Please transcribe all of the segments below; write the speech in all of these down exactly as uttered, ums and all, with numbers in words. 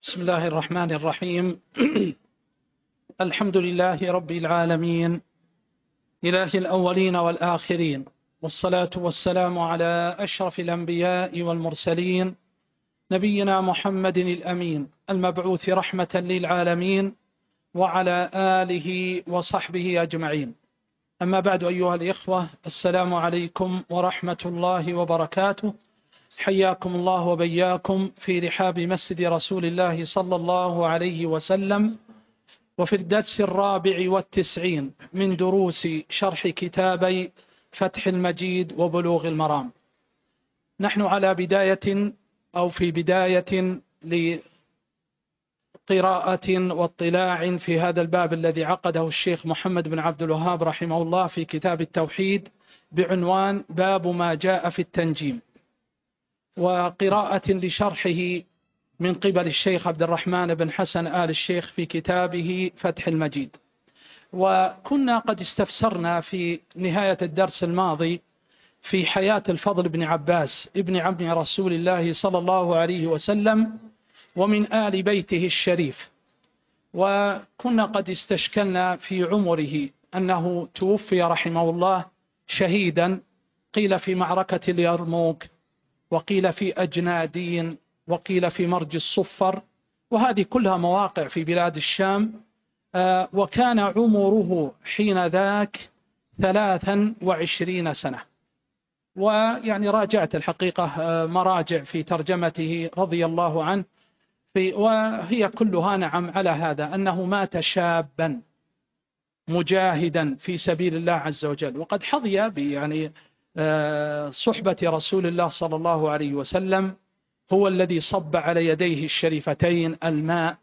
بسم الله الرحمن الرحيم. الحمد لله رب العالمين، إله الأولين والآخرين، والصلاة والسلام على أشرف الأنبياء والمرسلين، نبينا محمد الأمين المبعوث رحمة للعالمين، وعلى آله وصحبه أجمعين. أما بعد، أيها الإخوة، السلام عليكم ورحمة الله وبركاته. حياكم الله وبياكم في رحاب مسجد رسول الله صلى الله عليه وسلم، وفي الدرس الرابع والتسعين من دروس شرح كتابي فتح المجيد وبلوغ المرام. نحن على بداية أو في بداية لقراءة واطلاع في هذا الباب الذي عقده الشيخ محمد بن عبد الوهاب رحمه الله في كتاب التوحيد بعنوان باب ما جاء في التنجيم، وقراءة لشرحه من قبل الشيخ عبد الرحمن بن حسن آل الشيخ في كتابه فتح المجيد. وكنا قد استفسرنا في نهاية الدرس الماضي في حياة الفضل بن عباس ابن عم رسول الله صلى الله عليه وسلم ومن آل بيته الشريف، وكنا قد استشكلنا في عمره أنه توفي رحمه الله شهيدا، قيل في معركة اليرموك، وقيل في أجنادين، وقيل في مرج الصفر، وهذه كلها مواقع في بلاد الشام. آه وكان عمره حين ذاك ثلاثا وعشرين سنة، ويعني راجعت الحقيقة آه مراجع في ترجمته رضي الله عنه، في وهي كلها نعم على هذا، أنه مات شابا مجاهدا في سبيل الله عز وجل، وقد حظي يعني صحبة رسول الله صلى الله عليه وسلم. هو الذي صب على يديه الشريفتين الماء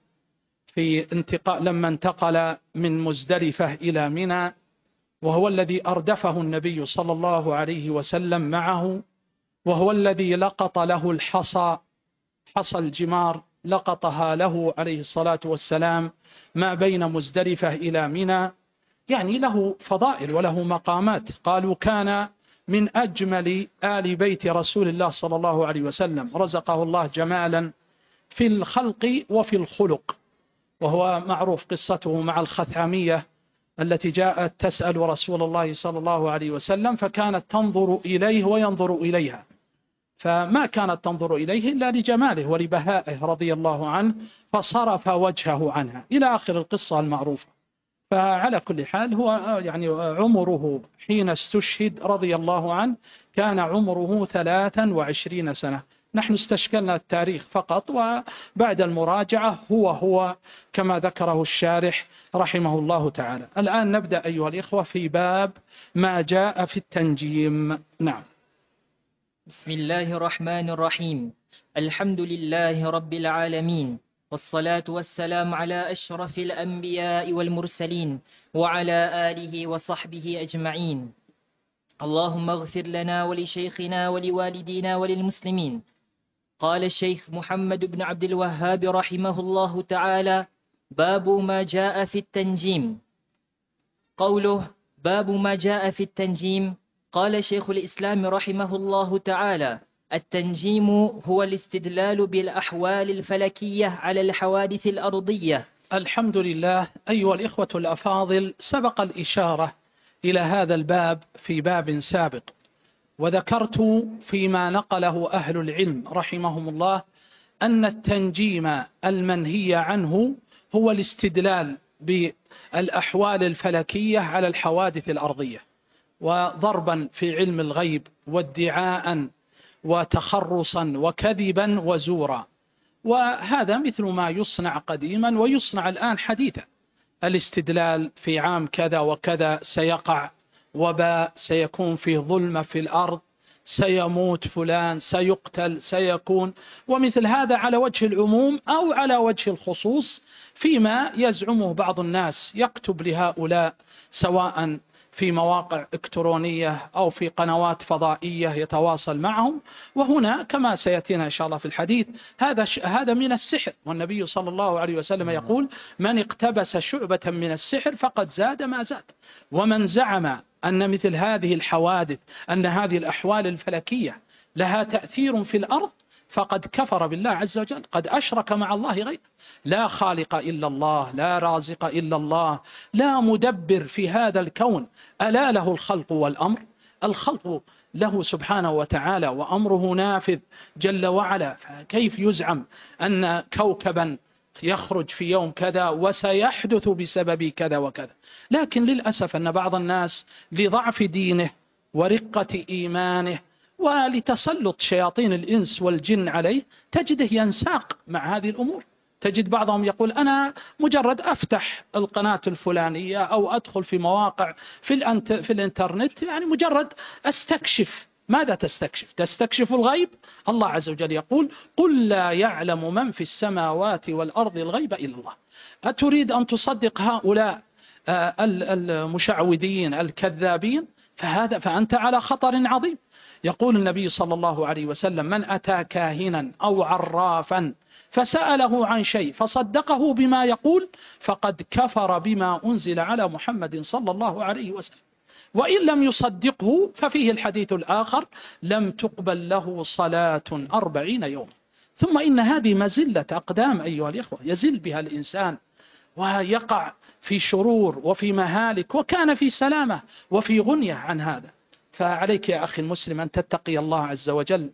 في انتقال لما انتقل من مزدلفة إلى منى، وهو الذي أردفه النبي صلى الله عليه وسلم معه، وهو الذي لقط له الحصى، حصى الجمار لقطها له عليه الصلاة والسلام ما بين مزدلفة إلى منى. يعني له فضائل وله مقامات. قالوا كان من أجمل آل بيت رسول الله صلى الله عليه وسلم، رزقه الله جمالا في الخلق وفي الخلق، وهو معروف قصته مع الخثعمية التي جاءت تسأل رسول الله صلى الله عليه وسلم، فكانت تنظر إليه وينظر إليها، فما كانت تنظر إليه إلا لجماله ولبهائه رضي الله عنه، فصرف وجهه عنها إلى آخر القصة المعروفة. فعلى كل حال هو يعني عمره حين استشهد رضي الله عنه كان عمره ثلاثا وعشرين سنة. نحن استشكلنا التاريخ فقط، وبعد المراجعة هو هو كما ذكره الشارح رحمه الله تعالى. الآن نبدأ أيها الإخوة في باب ما جاء في التنجيم. نعم. بسم الله الرحمن الرحيم. الحمد لله رب العالمين، والصلاة والسلام على أشرف الأنبياء والمرسلين، وعلى آله وصحبه أجمعين. اللهم اغفر لنا ولشيخنا ولوالدينا وللمسلمين. قال الشيخ محمد بن عبد الوهاب رحمه الله تعالى: باب ما جاء في التنجيم. قوله باب ما جاء في التنجيم، قال شيخ الإسلام رحمه الله تعالى: التنجيم هو الاستدلال بالأحوال الفلكية على الحوادث الأرضية. الحمد لله. أيها الإخوة الأفاضل، سبق الإشارة إلى هذا الباب في باب سابق، وذكرت فيما نقله أهل العلم رحمهم الله أن التنجيم المنهي عنه هو الاستدلال بالأحوال الفلكية على الحوادث الأرضية، وضربا في علم الغيب، وادعاء وتخرصا وكذبا وزورا. وهذا مثل ما يصنع قديما ويصنع الآن حديثا، الاستدلال في عام كذا وكذا سيقع وباء، سيكون في ظلمة في الأرض، سيموت فلان، سيقتل، سيكون، ومثل هذا على وجه العموم أو على وجه الخصوص فيما يزعمه بعض الناس، يكتب لهؤلاء سواء في مواقع إلكترونية أو في قنوات فضائية يتواصل معهم. وهنا كما سيأتينا إن شاء الله في الحديث هذا هذا من السحر، والنبي صلى الله عليه وسلم يقول: من اقتبس شعبة من السحر فقد زاد ما زاد. ومن زعم أن مثل هذه الحوادث، أن هذه الأحوال الفلكية لها تأثير في الأرض، فقد كفر بالله عز وجل، قد أشرك مع الله غيره. لا خالق إلا الله، لا رازق إلا الله، لا مدبر في هذا الكون. ألا له الخلق والأمر؟ الخلق له سبحانه وتعالى وأمره نافذ جل وعلا. فكيف يزعم أن كوكبا يخرج في يوم كذا وسيحدث بسبب كذا وكذا؟ لكن للأسف أن بعض الناس لضعف دينه ورقة إيمانه ولتسلط شياطين الإنس والجن عليه تجده ينساق مع هذه الأمور. تجد بعضهم يقول أنا مجرد أفتح القناة الفلانية أو أدخل في مواقع في, الانت في الانترنت، يعني مجرد أستكشف. ماذا تستكشف؟ تستكشف الغيب؟ الله عز وجل يقول قل لا يعلم من في السماوات والأرض الغيب إلا الله. أتريد أن تصدق هؤلاء المشعوذين الكذابين؟ فهذا فأنت على خطر عظيم. يقول النبي صلى الله عليه وسلم من أتى كاهنا أو عرافا فسأله عن شيء فصدقه بما يقول فقد كفر بما أنزل على محمد صلى الله عليه وسلم. وإن لم يصدقه ففيه الحديث الآخر لم تقبل له صلاة أربعين يوم. ثم إن هذه مزلة أقدام أيها الإخوة، يزل بها الإنسان ويقع في شرور وفي مهالك، وكان في سلامة وفي غنية عن هذا. فعليك يا أخي المسلم أن تتقي الله عز وجل،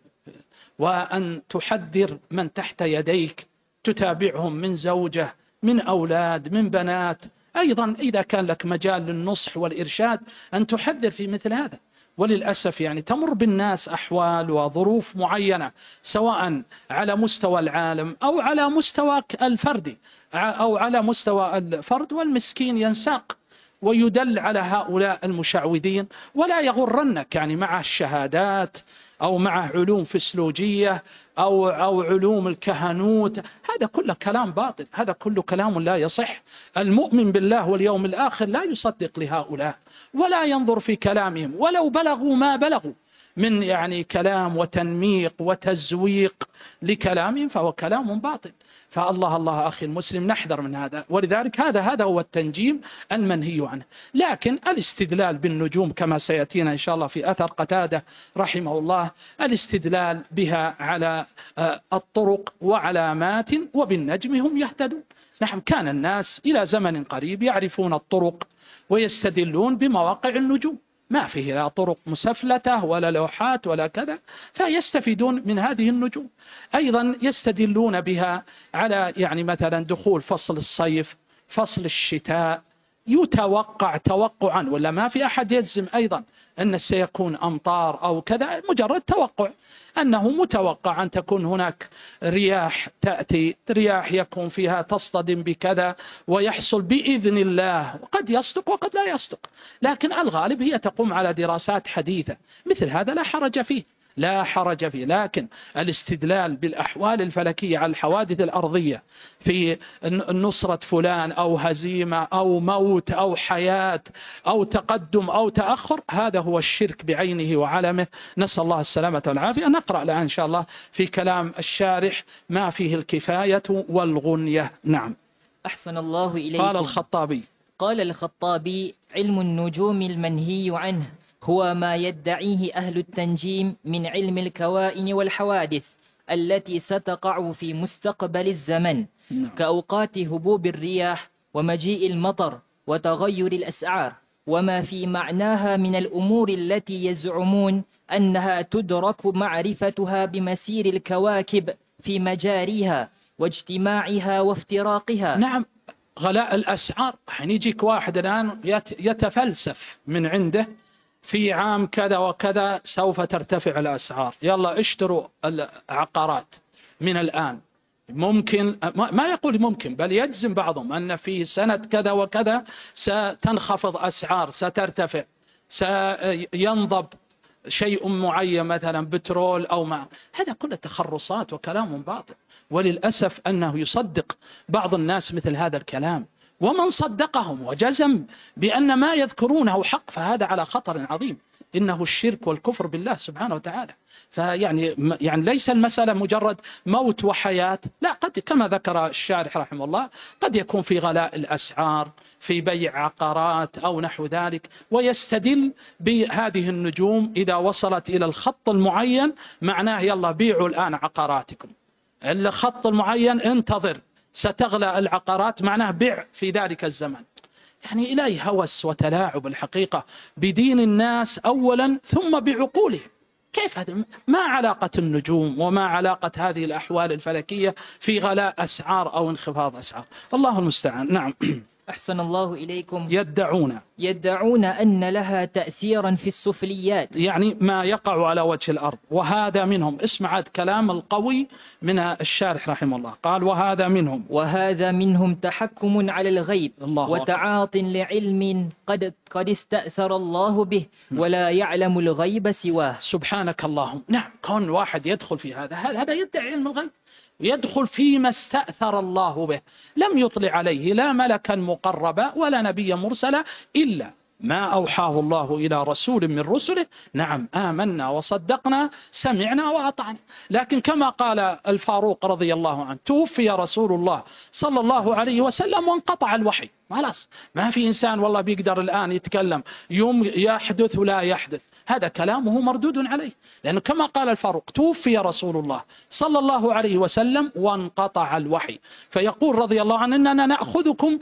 وأن تحذر من تحت يديك تتابعهم من زوجة من أولاد من بنات. أيضا إذا كان لك مجال للنصح والإرشاد أن تحذر في مثل هذا. وللأسف يعني تمر بالناس أحوال وظروف معينة سواء على مستوى العالم أو على مستوى الفردي أو على مستوى الفرد، والمسكين ينساق ويدل على هؤلاء المشعوذين. ولا يغرنك يعني مع الشهادات أو مع علوم فسيولوجية أو, أو علوم الكهنوت، هذا كله كلام باطل، هذا كله كلام لا يصح. المؤمن بالله واليوم الآخر لا يصدق لهؤلاء ولا ينظر في كلامهم ولو بلغوا ما بلغوا من يعني كلام وتنميق وتزويق لكلامهم، فهو كلام باطل. فالله الله أخي المسلم نحذر من هذا. ولذلك هذا هذا هو التنجيم المنهي عنه. لكن الاستدلال بالنجوم كما سيأتينا إن شاء الله في أثر قتادة رحمه الله، الاستدلال بها على الطرق وعلامات وبالنجم هم يهتدون. نحن كان الناس إلى زمن قريب يعرفون الطرق ويستدلون بمواقع النجوم، ما فيه لا طرق مسفلتة ولا لوحات ولا كذا، فيستفيدون من هذه النجوم. أيضا يستدلون بها على يعني مثلا دخول فصل الصيف فصل الشتاء، يتوقع توقعا، ولا ما في أحد يجزم أيضا أن سيكون أمطار أو كذا، مجرد توقع أنه متوقع أن تكون هناك رياح تأتي، رياح يكون فيها تصطدم بكذا ويحصل بإذن الله، وقد يصدق وقد لا يصدق. لكن الغالب هي تقوم على دراسات حديثة، مثل هذا لا حرج فيه لا حرج فيه. لكن الاستدلال بالأحوال الفلكية على الحوادث الأرضية في نصرة فلان أو هزيمة أو موت أو حياة أو تقدم أو تأخر، هذا هو الشرك بعينه وعلمه، نسأل الله السلامة والعافية. نقرأ الآن إن شاء الله في كلام الشارح ما فيه الكفاية والغنية. نعم. أحسن الله إليكم. قال الخطابي قال الخطابي علم النجوم المنهي عنه هو ما يدعيه أهل التنجيم من علم الكوائن والحوادث التي ستقع في مستقبل الزمن، نعم. كأوقات هبوب الرياح ومجيء المطر وتغير الأسعار، وما في معناها من الأمور التي يزعمون أنها تدرك معرفتها بمسير الكواكب في مجاريها واجتماعها وافتراقها. نعم. غلاء الأسعار، حين يجيك واحد الآن يتفلسف من عنده في عام كذا وكذا سوف ترتفع الأسعار، يلا اشتروا العقارات من الآن. ممكن ما يقول ممكن، بل يجزم بعضهم أن في سنة كذا وكذا ستنخفض أسعار، سترتفع، سينضب شيء معين مثلا بترول أو ما. هذا كله تخرصات وكلام باطل. وللأسف أنه يصدق بعض الناس مثل هذا الكلام، ومن صدقهم وجزم بأن ما يذكرونه حق فهذا على خطر عظيم. إنه الشرك والكفر بالله سبحانه وتعالى. فيعني يعني ليس المسألة مجرد موت وحياة، لا، قد كما ذكر الشارح رحمه الله قد يكون في غلاء الأسعار، في بيع عقارات أو نحو ذلك، ويستدل بهذه النجوم إذا وصلت إلى الخط المعين معناه يلا بيعوا الآن عقاراتكم، الخط المعين انتظر ستغلى العقارات معناه بيع في ذلك الزمن. يعني إليه هوس وتلاعب الحقيقة بدين الناس أولا ثم بعقولهم. كيف هذا؟ ما علاقة النجوم وما علاقة هذه الأحوال الفلكية في غلاء أسعار أو انخفاض أسعار؟ الله المستعان. نعم. أحسن الله إليكم. يدعون يدعون أن لها تأثيرا في السفليات، يعني ما يقع على وجه الأرض. وهذا منهم، اسمع عاد كلام القوي من الشارح رحمه الله، قال وهذا منهم وهذا منهم تحكم على الغيب الله وتعاط لعلم قد قد استأثر الله به ولا يعلم الغيب سواه. سبحانك اللهم. نعم، كون واحد يدخل في هذا هذا يدعي علم الغيب، يدخل فيما استأثر الله به، لم يطلع عليه لا ملكا مقربا ولا نبيا مرسلا إلا ما أوحاه الله إلى رسول من رسله. نعم، آمنا وصدقنا، سمعنا وأطعنا. لكن كما قال الفاروق رضي الله عنه، توفي رسول الله صلى الله عليه وسلم وانقطع الوحي، خلاص ما في إنسان والله بيقدر الآن يتكلم يوم يحدث ولا يحدث، هذا كلامه مردود عليه، لأنه كما قال الفاروق توفي رسول الله صلى الله عليه وسلم وانقطع الوحي. فيقول رضي الله عنه إننا نأخذكم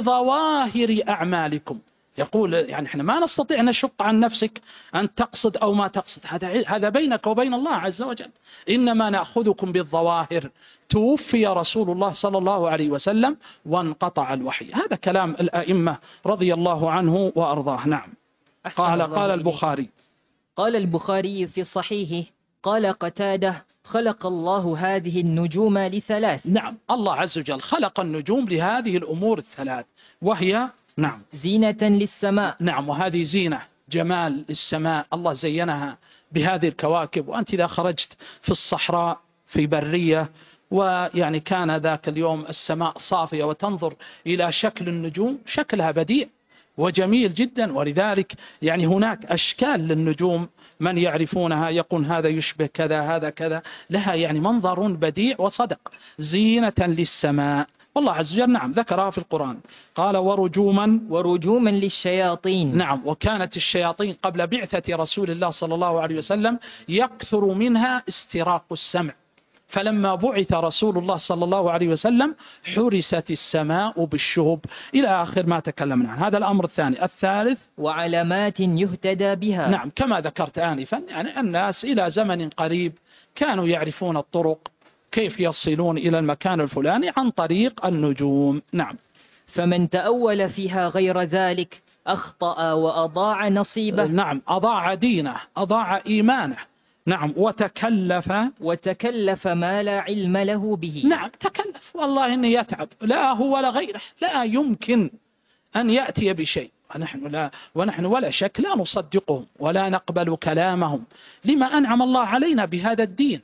بظواهر أعمالكم، يقول يعني احنا ما نستطيع أن نشق عن نفسك أن تقصد أو ما تقصد، هذا هذا بينك وبين الله عز وجل، إنما نأخذكم بالظواهر. توفي رسول الله صلى الله عليه وسلم وانقطع الوحي، هذا كلام الأئمة رضي الله عنه وأرضاه. نعم. قال قال البخاري قال البخاري في صحيحه قال قتادة خلق الله هذه النجوم لثلاث. نعم، الله عز وجل خلق النجوم لهذه الأمور الثلاث، وهي نعم زينة للسماء. نعم، وهذه زينة جمال السماء، الله زينها بهذه الكواكب. وأنت إذا خرجت في الصحراء في برية ويعني كان ذاك اليوم السماء صافية وتنظر إلى شكل النجوم، شكلها بديع وجميل جدا. ولذلك يعني هناك أشكال للنجوم من يعرفونها يقول هذا يشبه كذا هذا كذا، لها يعني منظر بديع وصدق، زينة للسماء. والله عز وجل نعم ذكرها في القرآن، قال ورجوما ورجوما للشياطين. نعم، وكانت الشياطين قبل بعثة رسول الله صلى الله عليه وسلم يكثر منها استراق السمع، فلما بعث رسول الله صلى الله عليه وسلم حرست السماء بالشهب إلى آخر ما تكلمنا عنه. هذا الأمر الثاني. الثالث وعلامات يهتدى بها. نعم، كما ذكرت آنفا، يعني الناس إلى زمن قريب كانوا يعرفون الطرق كيف يصلون إلى المكان الفلاني عن طريق النجوم. نعم. فمن تأول فيها غير ذلك أخطأ وأضاع نصيبه. نعم، أضاع دينه، أضاع إيمانه. نعم، وتكلف وتكلف ما لا علم له به. نعم، تكلف، والله إنه يتعب، لا هو ولا غيره، لا يمكن أن يأتي بشيء، ونحن, لا ونحن ولا شك لا نصدقهم ولا نقبل كلامهم، لما أنعم الله علينا بهذا الدين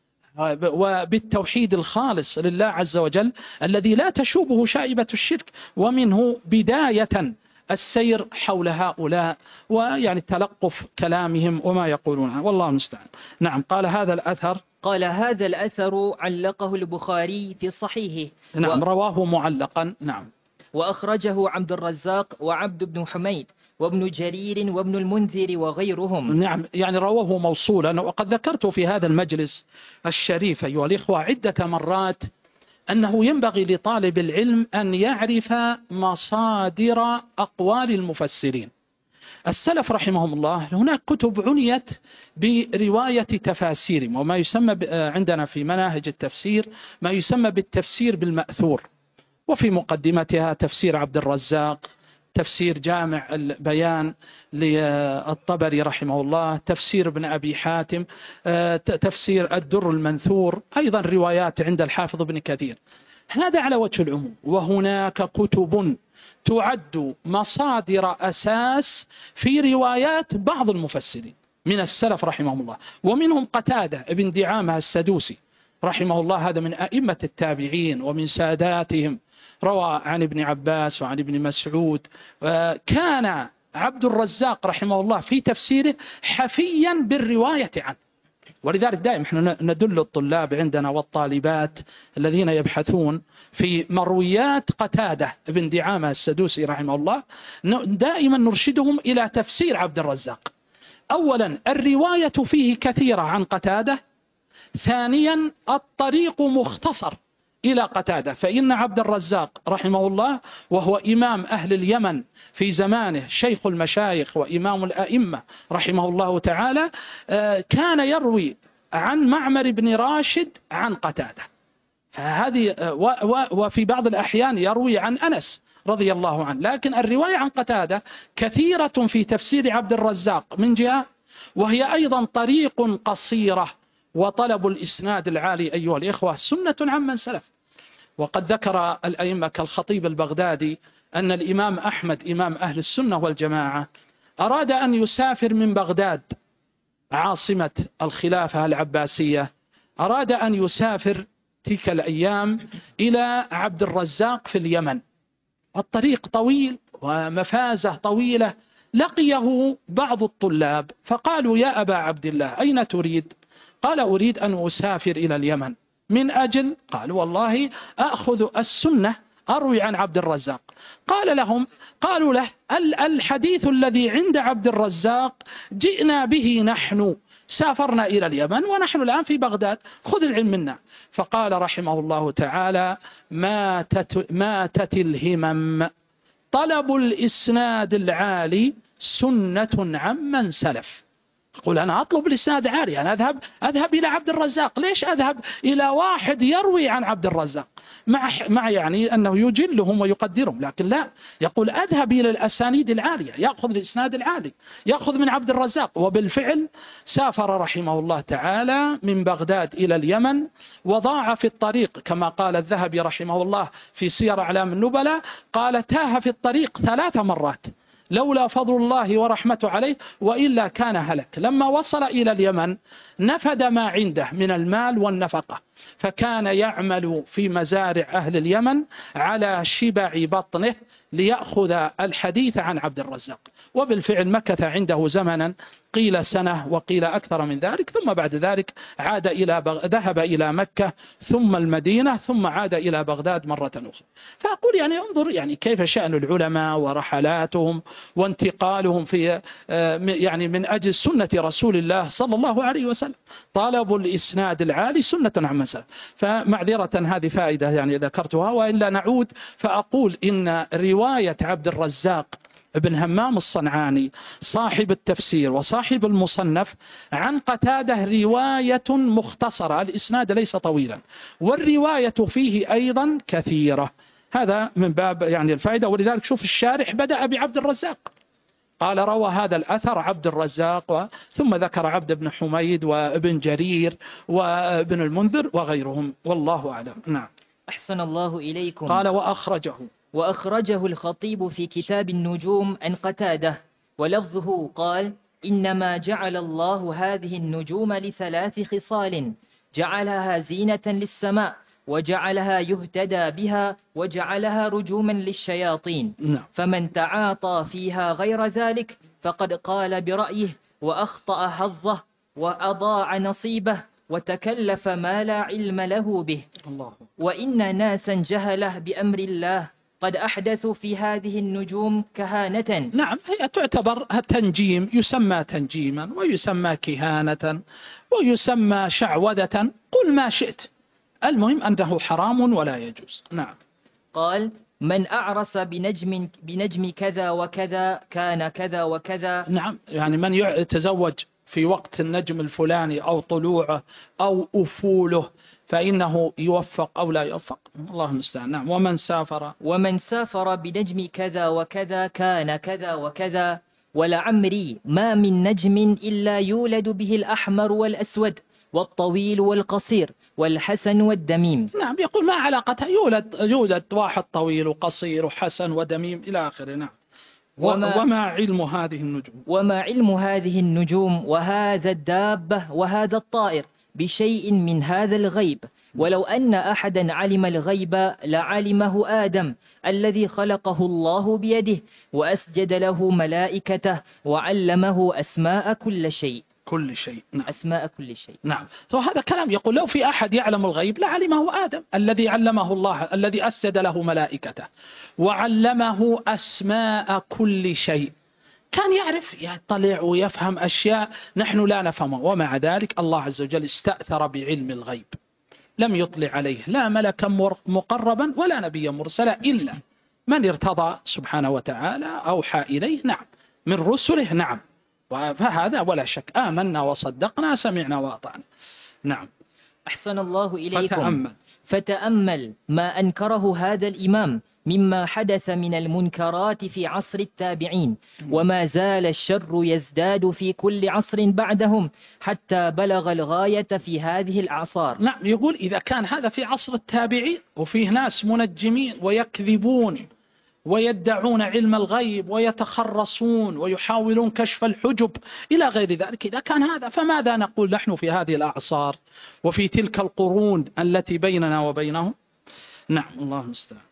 وبالتوحيد الخالص لله عز وجل الذي لا تشوبه شائبة الشرك، ومنه بداية السير حول هؤلاء ويعني تلقف كلامهم وما يقولون، والله المستعان. نعم. قال هذا الأثر قال هذا الأثر علقه البخاري في صحيحه. نعم، و... رواه معلقا. نعم. وأخرجه عبد الرزاق وعبد بن حميد وابن جرير وابن المنذر وغيرهم. نعم، يعني رواه موصولا. وقد ذكرت في هذا المجلس الشريف أيها الإخوة عدة مرات أنه ينبغي لطالب العلم أن يعرف مصادر أقوال المفسرين. السلف رحمهم الله هناك كتب عنيت برواية تفاسيرهم، وما يسمى عندنا في مناهج التفسير ما يسمى بالتفسير بالمأثور، وفي مقدمتها تفسير عبد الرزاق، تفسير جامع البيان للطبري رحمه الله، تفسير ابن أبي حاتم، تفسير الدر المنثور، أيضا روايات عند الحافظ ابن كثير. هذا على وجه العموم. وهناك كتب تعد مصادر أساس في روايات بعض المفسرين من السلف رحمهم الله، ومنهم قتادة ابن دعامة السدوسي رحمه الله، هذا من أئمة التابعين ومن ساداتهم، روى عن ابن عباس وعن ابن مسعود. كان عبد الرزاق رحمه الله في تفسيره حفيا بالرواية عنه. ولذلك دائما احنا ندل الطلاب عندنا والطالبات الذين يبحثون في مرويات قتادة بن دعامة السدوسي رحمه الله، دائما نرشدهم إلى تفسير عبد الرزاق. أولا الرواية فيه كثيرة عن قتادة، ثانيا الطريق مختصر إلى قتادة، فإن عبد الرزاق رحمه الله وهو إمام أهل اليمن في زمانه، شيخ المشايخ وإمام الأئمة رحمه الله تعالى، كان يروي عن معمر بن راشد عن قتادة، فهذه وفي بعض الأحيان يروي عن أنس رضي الله عنه. لكن الرواية عن قتادة كثيرة في تفسير عبد الرزاق من جهة، وهي أيضا طريق قصيرة. وطلب الإسناد العالي أيها الإخوة سنة عمن سلف. وقد ذكر الأئمة كالخطيب البغدادي أن الإمام أحمد إمام أهل السنة والجماعة أراد أن يسافر من بغداد عاصمة الخلافة العباسية، أراد أن يسافر تلك الأيام إلى عبد الرزاق في اليمن. الطريق طويل ومفازة طويلة. لقيه بعض الطلاب فقالوا: يا أبا عبد الله أين تريد؟ قال: أريد أن أسافر إلى اليمن. من أجل؟ قال: والله أخذ السنة أروي عن عبد الرزاق. قال لهم قالوا له: الحديث الذي عند عبد الرزاق جئنا به نحن، سافرنا إلى اليمن ونحن الآن في بغداد، خذ العلم منا. فقال رحمه الله تعالى: ماتت, ماتت الهمم، طلب الإسناد العالي سنة عمن سلف. يقول: أنا أطلب الإسناد عالي، أنا أذهب أذهب إلى عبد الرزاق، ليش أذهب إلى واحد يروي عن عبد الرزاق؟ مع مع يعني أنه يجلهم ويقدرهم، لكن لا، يقول أذهب إلى الأسانيد العالية، يأخذ الإسناد العالي، يأخذ من عبد الرزاق. وبالفعل سافر رحمه الله تعالى من بغداد إلى اليمن، وضاع في الطريق كما قال الذهبي رحمه الله في سير أعلام النبلاء، قال: تاه في الطريق ثلاث مرات لولا فضل الله ورحمته عليه وإلا كان هلك. لما وصل إلى اليمن نفد ما عنده من المال والنفقة، فكان يعمل في مزارع أهل اليمن على شبع بطنه ليأخذ الحديث عن عبد الرزاق. وبالفعل مكث عنده زمنا، قيل سنة وقيل أكثر من ذلك، ثم بعد ذلك عاد إلى بغ... ذهب إلى مكة ثم المدينة ثم عاد إلى بغداد مرة أخرى. فأقول يعني انظر يعني كيف شأن العلماء ورحلاتهم وانتقالهم في يعني من أجل سنة رسول الله صلى الله عليه وسلم. طلب الإسناد العالي سنة عمن سلف. فمعذرة هذه فائدة يعني ذكرتها، وإلا نعود فأقول إن رواية عبد الرزاق ابن همام الصنعاني صاحب التفسير وصاحب المصنف عن قتادة رواية مختصرة، الإسناد ليس طويلا، والرواية فيه أيضا كثيرة. هذا من باب يعني الفائدة. ولذلك شوف الشارح بدأ بعبد الرزاق، قال: روى هذا الأثر عبد الرزاق، ثم ذكر عبد بن حميد وابن جرير وابن المنذر وغيرهم، والله أعلم. نعم. أحسن الله إليكم. قال: وأخرجه وأخرجه الخطيب في كتاب النجوم عن قتادة، ولفظه قال: إنما جعل الله هذه النجوم لثلاث خصال: جعلها زينة للسماء، وجعلها يهتدى بها، وجعلها رجوما للشياطين. نعم. فمن تعاطى فيها غير ذلك فقد قال برأيه، وأخطأ حظه، وأضاع نصيبه، وتكلف ما لا علم له به. الله. وإن ناسا جهله بأمر الله قد أحدثوا في هذه النجوم كهانة. نعم، هي تعتبر تنجيم، يسمى تنجيما ويسمى كهانة ويسمى شعوذة، قل ما شئت، المهم أنه حرام ولا يجوز. نعم. قال: من أعرس بنجم, بنجم كذا وكذا كان كذا وكذا. نعم، يعني من يتزوج في وقت النجم الفلاني أو طلوعه أو أفوله فإنه يوفق أو لا يوفق، الله المستعان. نعم. ومن سافر ومن سافر بنجم كذا وكذا كان كذا وكذا. ولعمري ما من نجم إلا يولد به الأحمر والأسود والطويل والقصير والحسن والدميم. نعم، يقول ما علاقتها، يولد يولد واحد طويل وقصير وحسن ودميم إلى آخره. نعم. وما, وما علم هذه النجوم وما علم هذه النجوم وهذا الدابة وهذا الطائر بشيء من هذا الغيب، ولو أن أحدا علم الغيب لعلمه آدم الذي خلقه الله بيده وأسجد له ملائكته وعلمه أسماء كل شيء كل شيء. نعم. أسماء كل شيء. نعم. فهذا كلام يقول لو في أحد يعلم الغيب لعلمه آدم الذي علمه الله، الذي أسجد له ملائكته وعلمه أسماء كل شيء، كان يعرف يطلع ويفهم أشياء نحن لا نفهمها. ومع ذلك الله عز وجل استأثر بعلم الغيب، لم يطلع عليه لا ملكا مقربا ولا نبيا مرسلا إلا من ارتضى سبحانه وتعالى أوحى إليه. نعم من رسله. نعم. فهذا ولا شك آمنا وصدقنا سمعنا وأطعنا. نعم. أحسن الله إليكم. فتأمل. فتأمل ما أنكره هذا الإمام مما حدث من المنكرات في عصر التابعين، وما زال الشر يزداد في كل عصر بعدهم حتى بلغ الغاية في هذه الأعصار. نعم. يقول إذا كان هذا في عصر التابعين وفيه ناس منجمين ويكذبون ويدعون علم الغيب ويتخرصون ويحاولون كشف الحجب إلى غير ذلك، إذا كان هذا فماذا نقول نحن في هذه الأعصار وفي تلك القرون التي بيننا وبينهم؟ نعم الله المستعان.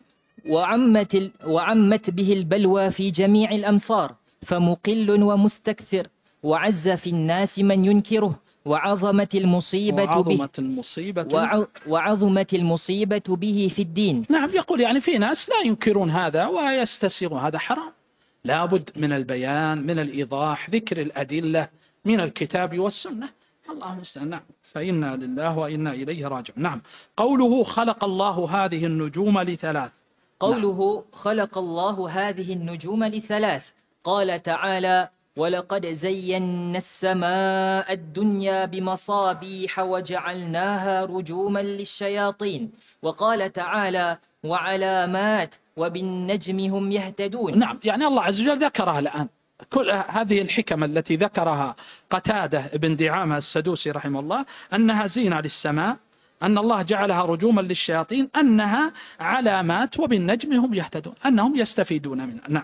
وعمت, وعمت به البلوى في جميع الأمصار، فمقل ومستكثر، وعز في الناس من ينكره، وعظمت المصيبة وعظمت به المصيبة وع وعظمت المصيبة به في الدين. نعم. يقول يعني في ناس لا ينكرون هذا ويستسيغون هذا حرام، لابد من البيان، من الإيضاح، ذكر الأدلة من الكتاب والسنة. الله المستعان. نعم. فإنا لله وإنا إليه راجعون. نعم. قوله خلق الله هذه النجوم لثلاث. قوله نعم. خلق الله هذه النجوم لثلاث. قال تعالى: ولقد زينا السماء الدنيا بمصابيح وجعلناها رجوما للشياطين. وقال تعالى: وعلامات وبالنجم هم يهتدون. نعم. يعني الله عز وجل ذكرها الآن، كل هذه الحكم التي ذكرها قتادة بن دعامة السدوسي رحمه الله، أنها زينة للسماء، أن الله جعلها رجوما للشياطين، أنها علامات وبالنجم هم يهتدون، أنهم يستفيدون منها. نعم.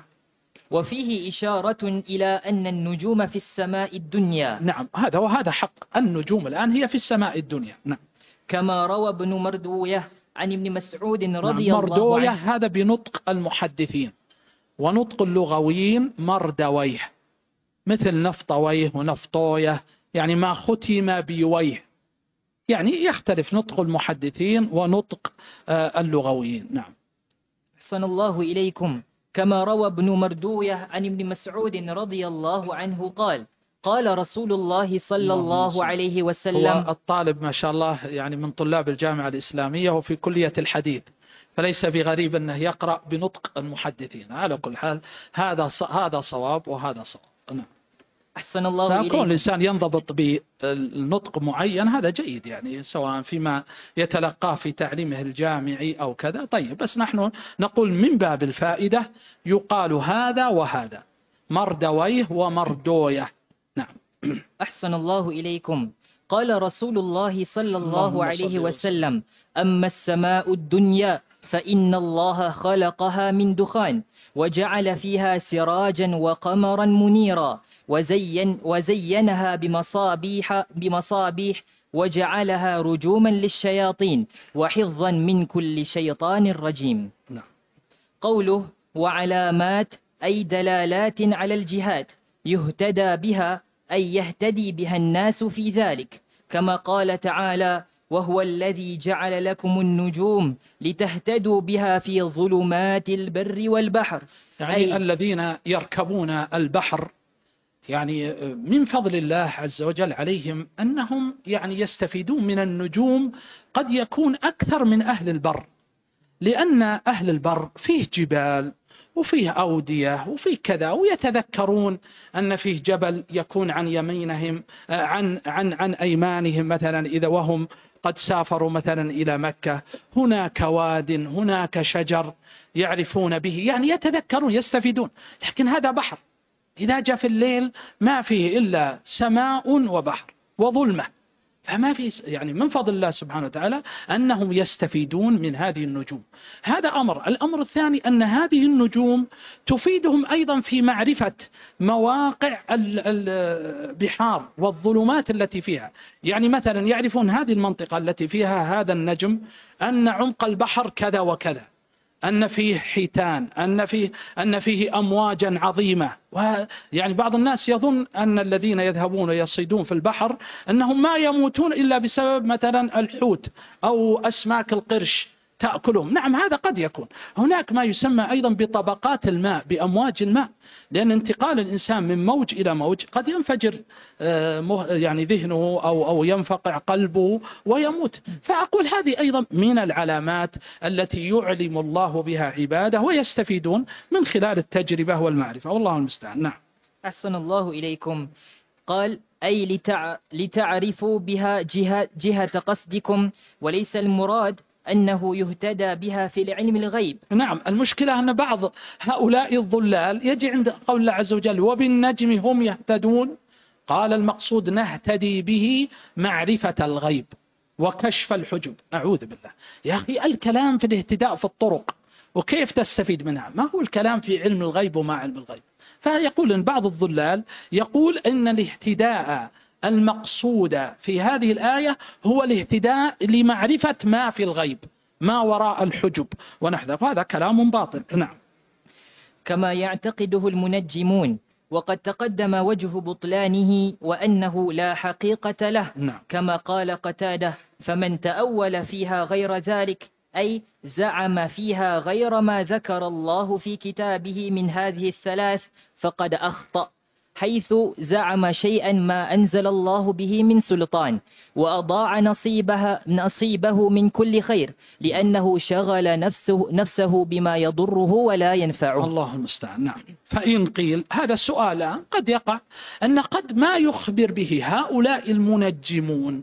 وفيه إشارة إلى أن النجوم في السماء الدنيا. نعم. هذا وهذا حق، النجوم الآن هي في السماء الدنيا. نعم. كما روى ابن مردوية عن ابن مسعود رضي نعم. الله مردوية عنه. هذا بنطق المحدثين، ونطق اللغويين مردويه، مثل نفطويه ونفطويه، يعني ما ختم بيويه، يعني يختلف نطق المحدثين ونطق اللغويين. نعم. أحسن الله إليكم. كما روى ابن مردوية عن ابن مسعود رضي الله عنه قال: قال رسول الله صلى الله عليه وسلم. هو الطالب ما شاء الله يعني من طلاب الجامعة الإسلامية وفي كلية الحديث، فليس بغريب أنه يقرأ بنطق المحدثين. على كل حال هذا هذا صواب وهذا صواب. نعم. أحسن الله إليكم. فكون الإنسان ينضبط بالنطق معين هذا جيد، يعني سواء فيما يتلقاه في تعليمه الجامعي أو كذا. طيب، بس نحن نقول من باب الفائدة يقال هذا وهذا، مردويه ومردويه. نعم. أحسن الله إليكم. قال رسول الله صلى الله عليه وسلم: أما السماء الدنيا فإن الله خلقها من دخان، وجعل فيها سراجا وقمرا منيرا، وزين وزينها بمصابيح بمصابيح وجعلها رجوما للشياطين وحفظا من كل شيطان رجيم. نعم. قوله وعلامات أي دلالات على الجهات يهتدى بها، أي يهتدي بها الناس في ذلك، كما قال تعالى: وهو الذي جعل لكم النجوم لتهتدوا بها في ظلمات البر والبحر. يعني أي الذين يركبون البحر، يعني من فضل الله عز وجل عليهم أنهم يعني يستفيدون من النجوم قد يكون أكثر من أهل البر، لأن أهل البر فيه جبال وفيه أودية وفيه كذا، ويتذكرون أن فيه جبل يكون عن يمينهم عن عن عن أيمانهم مثلا إذا وهم قد سافروا مثلا إلى مكة، هناك واد، هناك شجر يعرفون به، يعني يتذكرون يستفيدون. لكن هذا بحر، إذا جاء في الليل ما فيه إلا سماء وبحر وظلمة، فما في يعني من فضل الله سبحانه وتعالى أنهم يستفيدون من هذه النجوم. هذا أمر. الأمر الثاني أن هذه النجوم تفيدهم أيضا في معرفة مواقع البحار والظلمات التي فيها. يعني مثلا يعرفون هذه المنطقة التي فيها هذا النجم أن عمق البحر كذا وكذا، أن فيه حيتان، أن فيه أن فيه أمواجا عظيمة. يعني بعض الناس يظن أن الذين يذهبون يصيدون في البحر أنهم ما يموتون إلا بسبب مثلا الحوت أو أسماك القرش تأكلهم. نعم هذا قد يكون. هناك ما يسمى أيضا بطبقات الماء، بأمواج الماء، لأن انتقال الإنسان من موج إلى موج قد ينفجر يعني ذهنه أو أو ينفقع قلبه ويموت. فأقول هذه أيضا من العلامات التي يعلم الله بها عباده ويستفيدون من خلال التجربة والمعرفة، والله المستعان. نعم. أحسن الله إليكم. قال أي لتع... لتعرفوا بها جهة... جهة قصدكم، وليس المراد أنه يهتدى بها في العلم الغيب. نعم، المشكلة أن بعض هؤلاء الضلال يجي عند قول الله عز وجل وبالنجم هم يهتدون، قال المقصود نهتدي به معرفة الغيب وكشف الحجب. أعوذ بالله يا أخي، الكلام في الاهتداء في الطرق وكيف تستفيد منها، ما هو الكلام في علم الغيب وما علم الغيب. فيقول أن بعض الضلال يقول أن الاهتداء المقصود في هذه الآية هو الاهتداء لمعرفة ما في الغيب، ما وراء الحجب ونحذف. هذا كلام باطل. نعم. كما يعتقده المنجمون، وقد تقدم وجه بطلانه وأنه لا حقيقة له. نعم. كما قال قتادة فمن تأول فيها غير ذلك، أي زعم فيها غير ما ذكر الله في كتابه من هذه الثلاث فقد أخطأ، حيث زعم شيئا ما أنزل الله به من سلطان، وأضاع نصيبها نصيبه من كل خير، لأنه شغل نفسه, نفسه بما يضره ولا ينفعه. الله المستعان. نعم. فإن قيل هذا السؤال قد يقع أن قد ما يخبر به هؤلاء المنجمون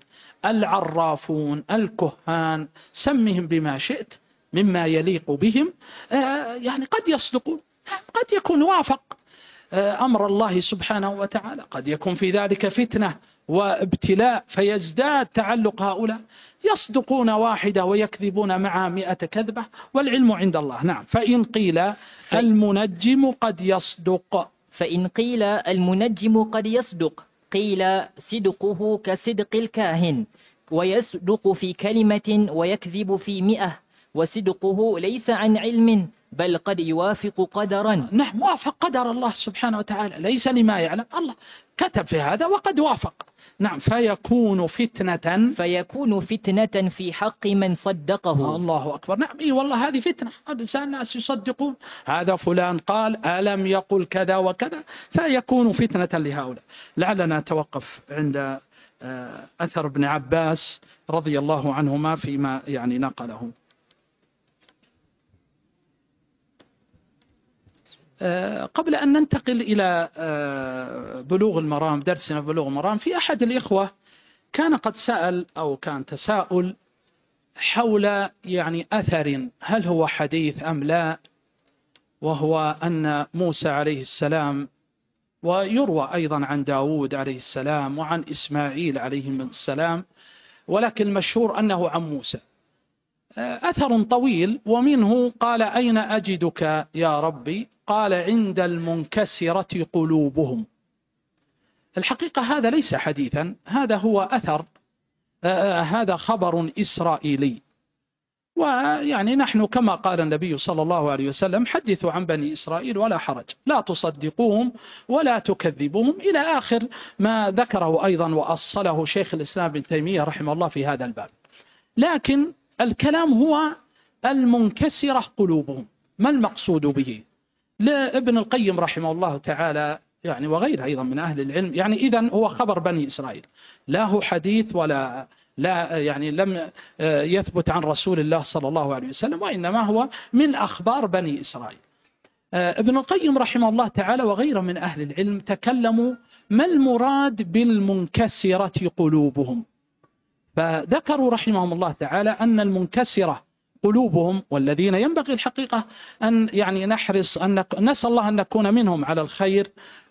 العرافون الكهان، سمهم بما شئت مما يليق بهم، يعني قد يصدقون، قد يكون وافق أمر الله سبحانه وتعالى، قد يكون في ذلك فتنة وابتلاء فيزداد تعلق هؤلاء، يصدقون واحدة ويكذبون معها مئة كذبة، والعلم عند الله. نعم. فإن قيل المنجم قد يصدق، فإن قيل المنجم قد يصدق، قيل صدقه كصدق الكاهن، ويصدق في كلمة ويكذب في مئة، وصدقه ليس عن علم بل قد يوافق قدرا. نعم، وافق قدر الله سبحانه وتعالى، ليس لما يعلم، الله كتب في هذا وقد وافق. نعم. فيكون فتنة فيكون فتنة في حق من صدقه. الله أكبر. نعم. إيه والله هذه فتنة، الإنسان الناس يصدقون هذا فلان قال ألم يقل كذا وكذا، فيكون فتنة لهؤلاء. لعلنا نتوقف عند أثر ابن عباس رضي الله عنهما فيما يعني نقله. قبل أن ننتقل إلى بلوغ المرام، درسنا بلوغ المرام، في أحد الإخوة كان قد سأل أو كان تساؤل حول يعني أثر هل هو حديث أم لا، وهو أن موسى عليه السلام، ويروى أيضا عن داود عليه السلام وعن إسماعيل عليه السلام، ولكن المشهور أنه عن موسى، أثر طويل، ومنه قال أين أجدك يا ربي؟ قال عند المنكسرة قلوبهم. الحقيقة هذا ليس حديثا، هذا هو أثر، آه هذا خبر إسرائيلي. ويعني نحن كما قال النبي صلى الله عليه وسلم حدثوا عن بني إسرائيل ولا حرج، لا تصدقوهم ولا تكذبوهم، إلى آخر ما ذكره أيضا وأصله شيخ الإسلام ابن تيمية رحمه الله في هذا الباب. لكن الكلام هو المنكسرة قلوبهم، ما المقصود به؟ لابن القيم رحمه الله تعالى يعني وغيره أيضا من أهل العلم، يعني إذن هو خبر بني إسرائيل، لا هو حديث ولا لا يعني لم يثبت عن رسول الله صلى الله عليه وسلم، وإنما هو من أخبار بني إسرائيل. ابن القيم رحمه الله تعالى وغيره من أهل العلم تكلموا ما المراد بالمنكسرة قلوبهم، فذكروا رحمهم الله تعالى أن المنكسرة قلوبهم، والذين ينبغي الحقيقة أن يعني نحرص أن نسأل الله أن نكون منهم على الخير،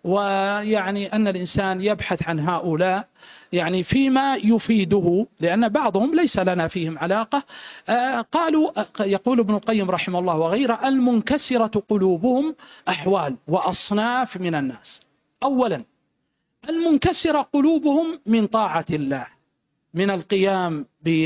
ويعني أن الإنسان يبحث عن هؤلاء يعني فيما يفيده، لأن بعضهم ليس لنا فيهم علاقة. قالوا يقول ابن القيم رحمه الله وغيره: المنكسرة قلوبهم أحوال وأصناف من الناس. أولا، المنكسرة قلوبهم من طاعة الله، من القيام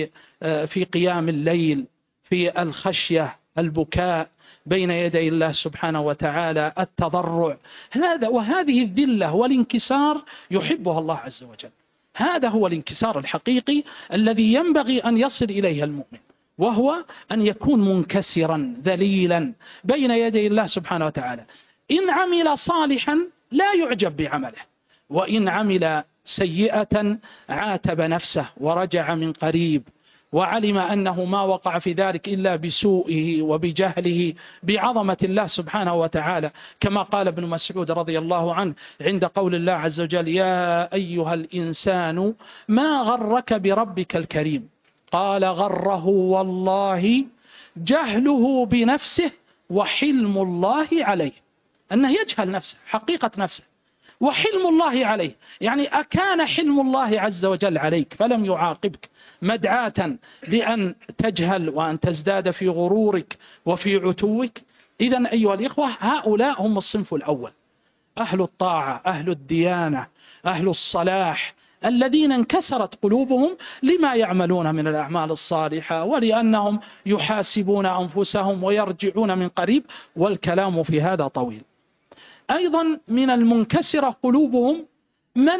في قيام الليل، في الخشية، البكاء بين يدي الله سبحانه وتعالى، التضرع، هذا وهذه الذلة والانكسار يحبها الله عز وجل. هذا هو الانكسار الحقيقي الذي ينبغي أن يصل إليه المؤمن، وهو أن يكون منكسرا ذليلا بين يدي الله سبحانه وتعالى. إن عمل صالحا لا يعجب بعمله، وإن عمل سيئة عاتب نفسه ورجع من قريب، وعلم أنه ما وقع في ذلك إلا بسوءه وبجهله بعظمة الله سبحانه وتعالى، كما قال ابن مسعود رضي الله عنه عند قول الله عز وجل: يا أيها الإنسان ما غرك بربك الكريم؟ قال: غره والله جهله بنفسه وحلم الله عليه. أنه يجهل نفسه، حقيقة نفسه، وحلم الله عليه. يعني أكان حلم الله عز وجل عليك فلم يعاقبك مدعاة لأن تجهل وأن تزداد في غرورك وفي عتوك؟ إذن أيها الإخوة، هؤلاء هم الصنف الأول، أهل الطاعة، أهل الديانة، أهل الصلاح، الذين انكسرت قلوبهم لما يعملون من الأعمال الصالحة، ولأنهم يحاسبون أنفسهم ويرجعون من قريب، والكلام في هذا طويل. أيضا من المنكسرة قلوبهم من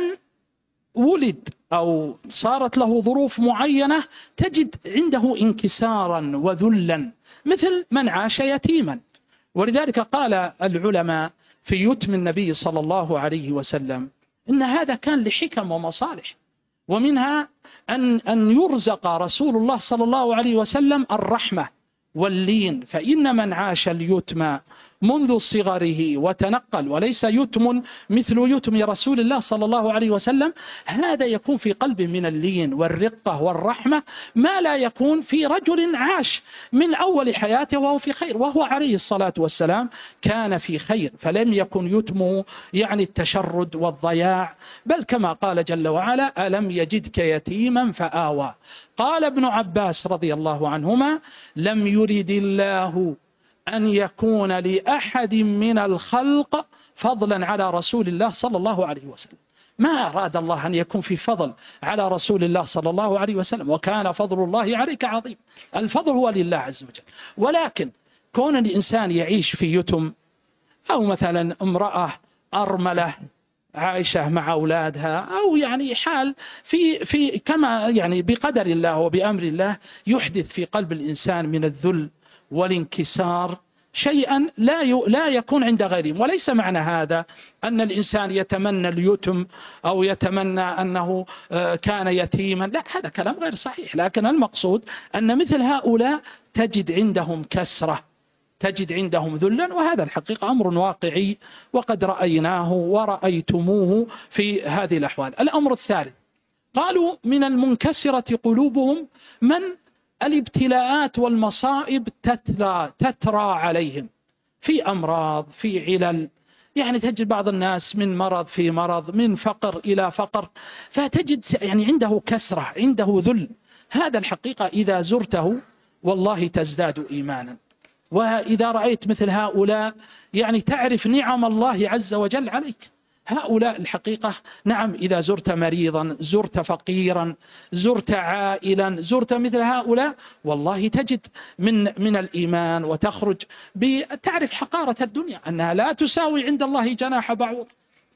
ولد أو صارت له ظروف معينة تجد عنده انكسارا وذلا، مثل من عاش يتيما. ولذلك قال العلماء في يتم النبي صلى الله عليه وسلم إن هذا كان لحكم ومصالح، ومنها أن, أن يرزق رسول الله صلى الله عليه وسلم الرحمة واللين، فإن من عاش اليتم منذ صغره وتنقل، وليس يتم مثل يتم رسول الله صلى الله عليه وسلم، هذا يكون في قلب من اللين والرقة والرحمة ما لا يكون في رجل عاش من أول حياته وهو في خير، وهو عليه الصلاة والسلام كان في خير، فلم يكن يتمه يعني التشرد والضياع، بل كما قال جل وعلا: ألم يجدك يتيما فآوى. قال ابن عباس رضي الله عنهما: لم يرد الله أن يكون لأحد من الخلق فضلا على رسول الله صلى الله عليه وسلم. ما أراد الله أن يكون في فضل على رسول الله صلى الله عليه وسلم، وكان فضل الله عليك عظيم. الفضل هو لله عز وجل، ولكن كون الإنسان يعيش في يتم، أو مثلا امرأة أرملة عائشة مع أولادها، أو يعني حال في في كما يعني بقدر الله وبأمر الله يحدث في قلب الإنسان من الذل والانكسار شيئا لا لا يكون عند غيرهم. وليس معنى هذا أن الإنسان يتمنى اليتم أو يتمنى أنه كان يتيما، لا، هذا كلام غير صحيح. لكن المقصود أن مثل هؤلاء تجد عندهم كسرة، تجد عندهم ذلا، وهذا الحقيقة أمر واقعي وقد رأيناه ورأيتموه في هذه الأحوال. الأمر الثالث، قالوا من المنكسرة قلوبهم من الابتلاءات والمصائب تترى, تترى عليهم في أمراض، في علل، يعني تجد بعض الناس من مرض في مرض، من فقر إلى فقر، فتجد يعني عنده كسرة، عنده ذل. هذا الحقيقة إذا زرته والله تزداد إيمانا. وإذا رأيت مثل هؤلاء يعني تعرف نعم الله عز وجل عليك. هؤلاء الحقيقة نعم، إذا زرت مريضا، زرت فقيرا، زرت عائلا، زرت مثل هؤلاء، والله تجد من من الإيمان، وتخرج بتعرف حقارة الدنيا أنها لا تساوي عند الله جناح بعوض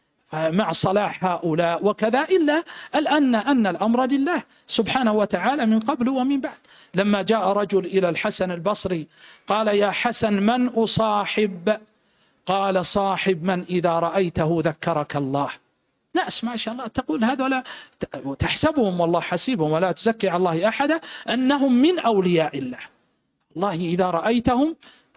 مع صلاح هؤلاء وكذا، إلا الأن أن الأمر لله سبحانه وتعالى من قبل ومن بعد. لما جاء رجل إلى الحسن البصري قال: يا حسن من أصاحب؟ قال: صاحب من إذا رأيته ذكرك الله. ناس ما شاء الله تقول هذا، ولا تحسبهم والله حسيبهم ولا تزكي على الله أحدا أنهم من أولياء الله. الله إذا رأيتهم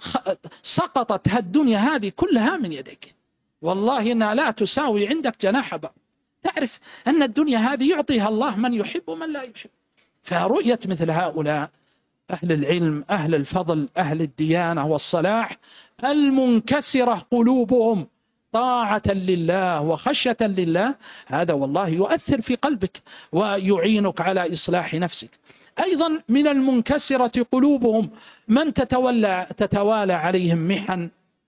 سقطت هالدنيا هذه كلها من يديك، والله إنها لا تساوي عندك جناح بعوض. تعرف أن الدنيا هذه يعطيها الله من يحب ومن لا يحب. فرؤية مثل هؤلاء أهل العلم، أهل الفضل، أهل الديانة والصلاح المنكسرة قلوبهم طاعة لله وخشية لله، هذا والله يؤثر في قلبك ويعينك على إصلاح نفسك. أيضا من المنكسرة قلوبهم من تتولى تتوالى عليهم محن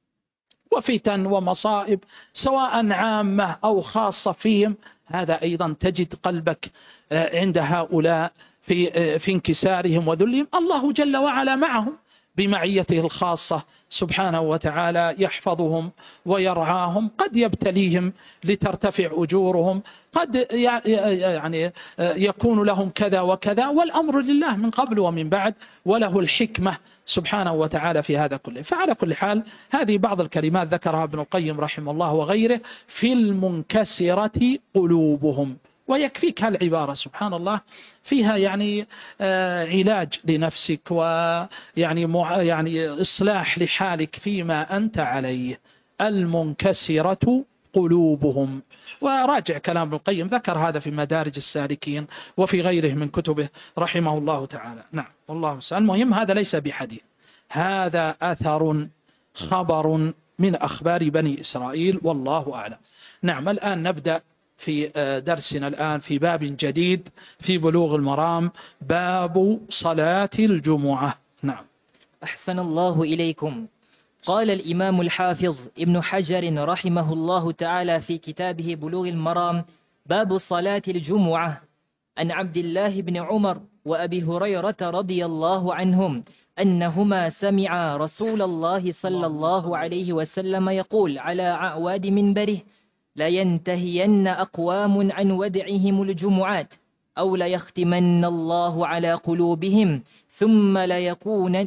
وفتن ومصائب سواء عامة أو خاصة فيهم، هذا أيضا تجد قلبك عند هؤلاء في في انكسارهم وذلهم. الله جل وعلا معهم بمعيته الخاصة سبحانه وتعالى، يحفظهم ويرعاهم، قد يبتليهم لترتفع أجورهم، قد يعني يكون لهم كذا وكذا، والأمر لله من قبل ومن بعد، وله الحكمة سبحانه وتعالى في هذا كله. فعلى كل حال هذه بعض الكلمات ذكرها ابن القيم رحمه الله وغيره في المنكسرة قلوبهم، ويكفيك هالعبارة سبحان الله فيها يعني علاج لنفسك ويعني يعني إصلاح لحالك فيما أنت عليه. المنكسرة قلوبهم. وراجع كلام ابن القيم ذكر هذا في مدارج السالكين وفي غيره من كتبه رحمه الله تعالى. نعم والله مسأل. المهم هذا ليس بحديث، هذا أثر خبر من أخبار بني إسرائيل والله أعلم. نعم الآن نبدأ في درسنا الآن في باب جديد في بلوغ المرام، باب صلاة الجمعة. نعم. أحسن الله إليكم. قال الإمام الحافظ ابن حجر رحمه الله تعالى في كتابه بلوغ المرام باب صلاة الجمعة عن عبد الله بن عمر وأبي هريرة رضي الله عنهم أنهما سمعا رسول الله صلى الله عليه وسلم يقول على أعواد منبره: لا ينتهين أقوام عن ودعهم الجمعات أو ليختمن الله على قلوبهم ثم ليكون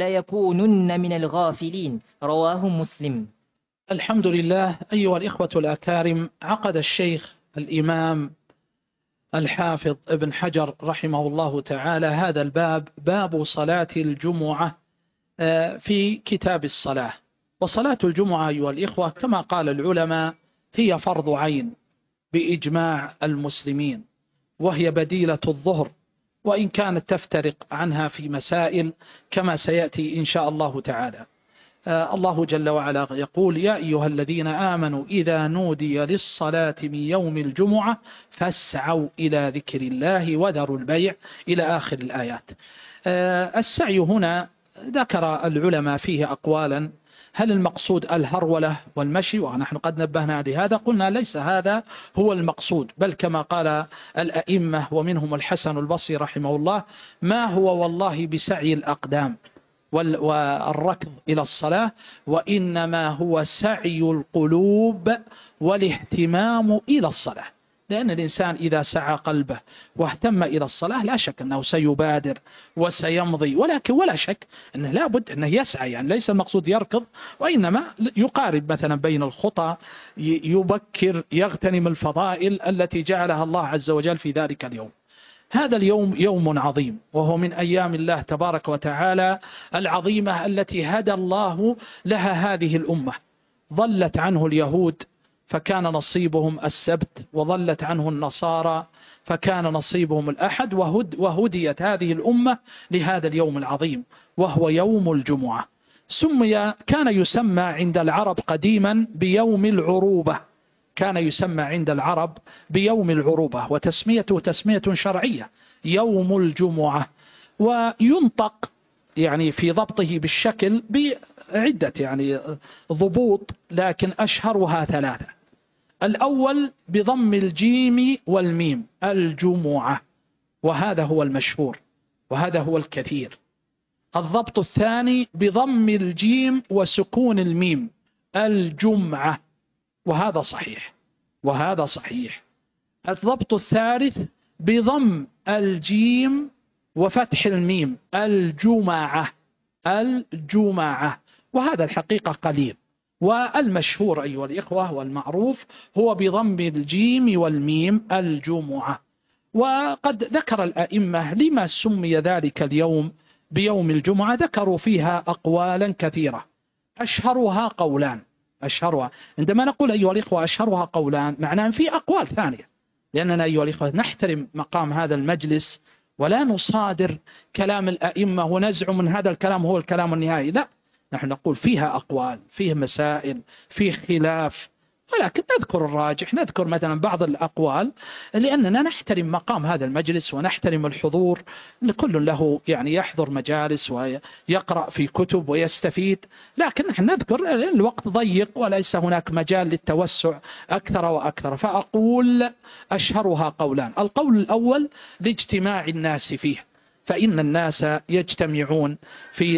ليكونن من الغافلين. رواه مسلم. الحمد لله. أيها الإخوة الأكارم، عقد الشيخ الإمام الحافظ ابن حجر رحمه الله تعالى هذا الباب، باب صلاة الجمعة، في كتاب الصلاة. وصلاة الجمعة أيها الإخوة كما قال العلماء هي فرض عين بإجماع المسلمين، وهي بديلة الظهر، وإن كانت تفترق عنها في مسائل كما سيأتي إن شاء الله تعالى. آه الله جل وعلا يقول: يا أيها الذين آمنوا إذا نودي للصلاة من يوم الجمعة فاسعوا إلى ذكر الله وذروا البيع إلى آخر الآيات. آه السعي هنا ذكر العلماء فيه أقوالا: هل المقصود الهرولة والمشي؟ ونحن قد نبهنا لهذا، قلنا ليس هذا هو المقصود، بل كما قال الأئمة ومنهم الحسن البصري رحمه الله: ما هو والله بسعي الأقدام والركض إلى الصلاة، وإنما هو سعي القلوب والاهتمام إلى الصلاة. لأن الإنسان إذا سعى قلبه واهتم إلى الصلاة لا شك أنه سيبادر وسيمضي، ولكن ولا شك أنه لا بد أنه يسعى، يعني ليس المقصود يركض، وإنما يقارب مثلا بين الخطى، يبكر، يغتنم الفضائل التي جعلها الله عز وجل في ذلك اليوم. هذا اليوم يوم عظيم، وهو من أيام الله تبارك وتعالى العظيمة التي هدى الله لها هذه الأمة. ضلت عنه اليهود فكان نصيبهم السبت، وضلت عنه النصارى فكان نصيبهم الأحد، وهد وهديت هذه الأمة لهذا اليوم العظيم وهو يوم الجمعة. سمي كان يسمى عند العرب قديما بيوم العروبة، كان يسمى عند العرب بيوم العروبة، وتسميته تسمية شرعية يوم الجمعة. وينطق يعني في ضبطه بالشكل بعدة يعني ضبوط، لكن أشهرها ثلاثة. الأول بضم الجيم والميم الجمعة، وهذا هو المشهور وهذا هو الكثير. الضبط الثاني بضم الجيم وسكون الميم الجمعة، وهذا صحيح وهذا صحيح. الضبط الثالث بضم الجيم وفتح الميم الجمعة الجمعة، وهذا الحقيقة قليل، والمشهور أيها الإخوة والمعروف هو بضم الجيم والميم الجمعة. وقد ذكر الأئمة لما سمي ذلك اليوم بيوم الجمعة، ذكروا فيها أقوالا كثيرة، أشهرها قولان. أشهرها عندما نقول أيها الإخوة أشهرها قولان، معناه في أقوال ثانية، لأننا أيها الإخوة نحترم مقام هذا المجلس ولا نصادر كلام الأئمة ونزعم من هذا الكلام هو الكلام النهائي، لا، نحن نقول فيها أقوال، فيه مسائل، فيه خلاف، ولكن نذكر الراجح، نذكر مثلا بعض الأقوال، لأننا نحترم مقام هذا المجلس ونحترم الحضور، كل له يعني يحضر مجالس ويقرأ في كتب ويستفيد، لكن نحن نذكر لأن الوقت ضيق وليس هناك مجال للتوسع أكثر وأكثر. فأقول أشهرها قولان: القول الأول لاجتماع الناس فيه، فإن الناس يجتمعون في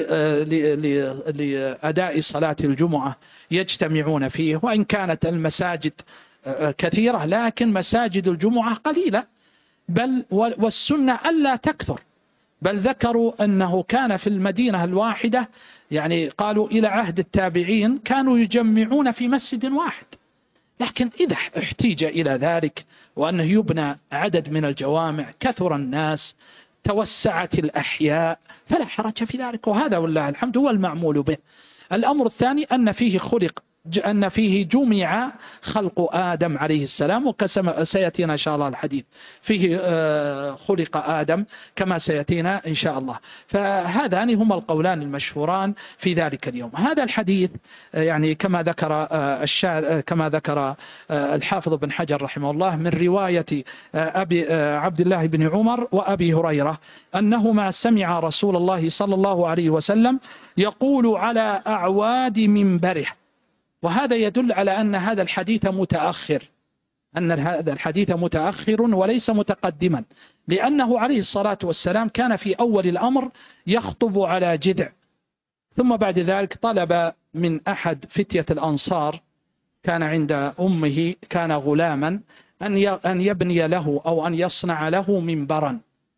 لأداء صلاة الجمعة، يجتمعون فيه، وإن كانت المساجد كثيرة لكن مساجد الجمعة قليلة، بل والسنة ألا تكثر، بل ذكروا أنه كان في المدينة الواحدة، يعني قالوا إلى عهد التابعين كانوا يجمعون في مسجد واحد، لكن إذا احتيج إلى ذلك وأنه يبنى عدد من الجوامع، كثر الناس، توسعت الأحياء، فلا حرج في ذلك، وهذا والله الحمد هو المعمول به. الأمر الثاني أن فيه خلق أن فيه جمع خلق آدم عليه السلام، وكما سيأتينا إن شاء الله الحديث فيه خلق آدم كما سيأتينا إن شاء الله. فهذان هما القولان المشهوران في ذلك اليوم. هذا الحديث يعني كما ذكر الشاعر كما ذكر الحافظ بن حجر رحمه الله من رواية أبي عبد الله بن عمر وأبي هريرة أنهما سمع رسول الله صلى الله عليه وسلم يقول على أعواد منبره، وهذا يدل على أن هذا الحديث متأخر، أن هذا الحديث متأخر وليس متقدما، لأنه عليه الصلاة والسلام كان في أول الأمر يخطب على جذع، ثم بعد ذلك طلب من أحد فتية الأنصار كان عند أمه كان غلاما أن يبني له أو أن يصنع له منبرا،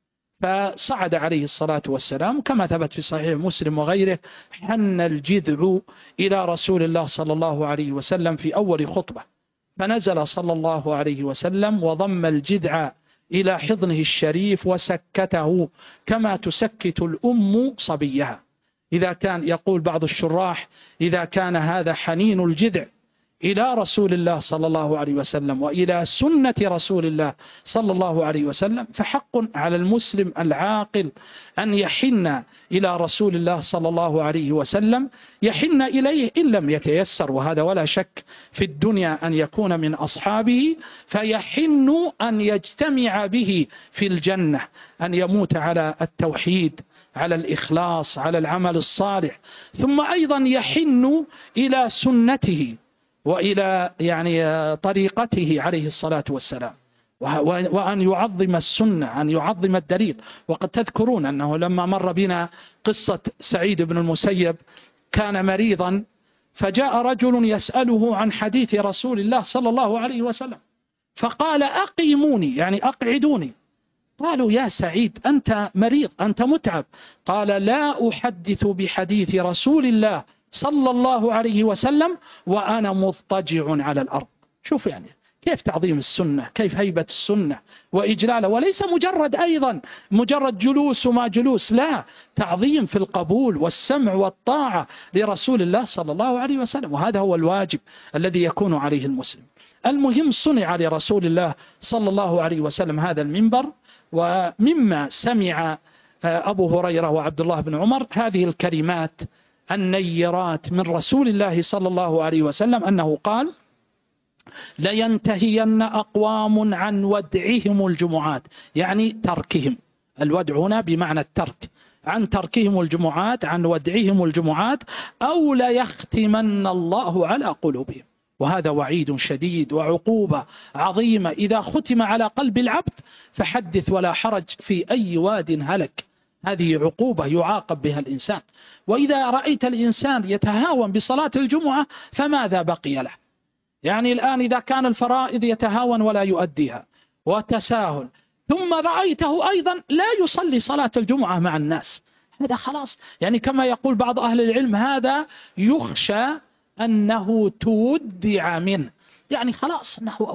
فصعد عليه الصلاة والسلام كما ثبت في صحيح مسلم وغيره، حن الجذع إلى رسول الله صلى الله عليه وسلم في أول خطبة، فنزل صلى الله عليه وسلم وضم الجذع إلى حضنه الشريف وسكته كما تسكت الأم صبيها. إذا كان يقول بعض الشراح إذا كان هذا حنين الجذع إلى رسول الله صلى الله عليه وسلم وإلى سنة رسول الله صلى الله عليه وسلم، فحق على المسلم العاقل أن يحن إلى رسول الله صلى الله عليه وسلم، يحن إليه إن لم يتيسر، وهذا ولا شك في الدنيا أن يكون من أصحابه، فيحن أن يجتمع به في الجنة، أن يموت على التوحيد، على الإخلاص، على العمل الصالح، ثم أيضا يحن إلى سنته وإلى يعني طريقته عليه الصلاة والسلام، وأن يعظم السنة، أن يعظم الدليل. وقد تذكرون أنه لما مر بنا قصة سعيد بن المسيب كان مريضا، فجاء رجل يسأله عن حديث رسول الله صلى الله عليه وسلم، فقال أقيموني يعني أقعدوني. قالوا يا سعيد أنت مريض، أنت متعب. قال لا أحدث بحديث رسول الله صلى الله عليه وسلم وأنا مضطجع على الأرض. شوف يعني كيف تعظيم السنة، كيف هيبة السنة وإجلالها، وليس مجرد أيضا مجرد جلوس وما جلوس، لا، تعظيم في القبول والسمع والطاعة لرسول الله صلى الله عليه وسلم، وهذا هو الواجب الذي يكون عليه المسلم. المهم صنع لرسول الله صلى الله عليه وسلم هذا المنبر، ومما سمع أبو هريرة وعبد الله بن عمر هذه الكلمات النيرات من رسول الله صلى الله عليه وسلم أنه قال لينتهين أقوام عن ودعهم الجمعات، يعني تركهم، الودع هنا بمعنى الترك، عن تركهم الجمعات، عن ودعهم الجمعات، أو ليختمن الله على قلوبهم. وهذا وعيد شديد وعقوبة عظيمة، إذا ختم على قلب العبد فحدث ولا حرج في أي واد هلك، هذه عقوبة يعاقب بها الإنسان. وإذا رأيت الإنسان يتهاون بصلاة الجمعة فماذا بقي له؟ يعني الآن إذا كان الفرائض يتهاون ولا يؤديها وتساهل، ثم رأيته أيضا لا يصلي صلاة الجمعة مع الناس، هذا خلاص يعني كما يقول بعض أهل العلم هذا يخشى أنه تودع منه، يعني خلاص أنه ودع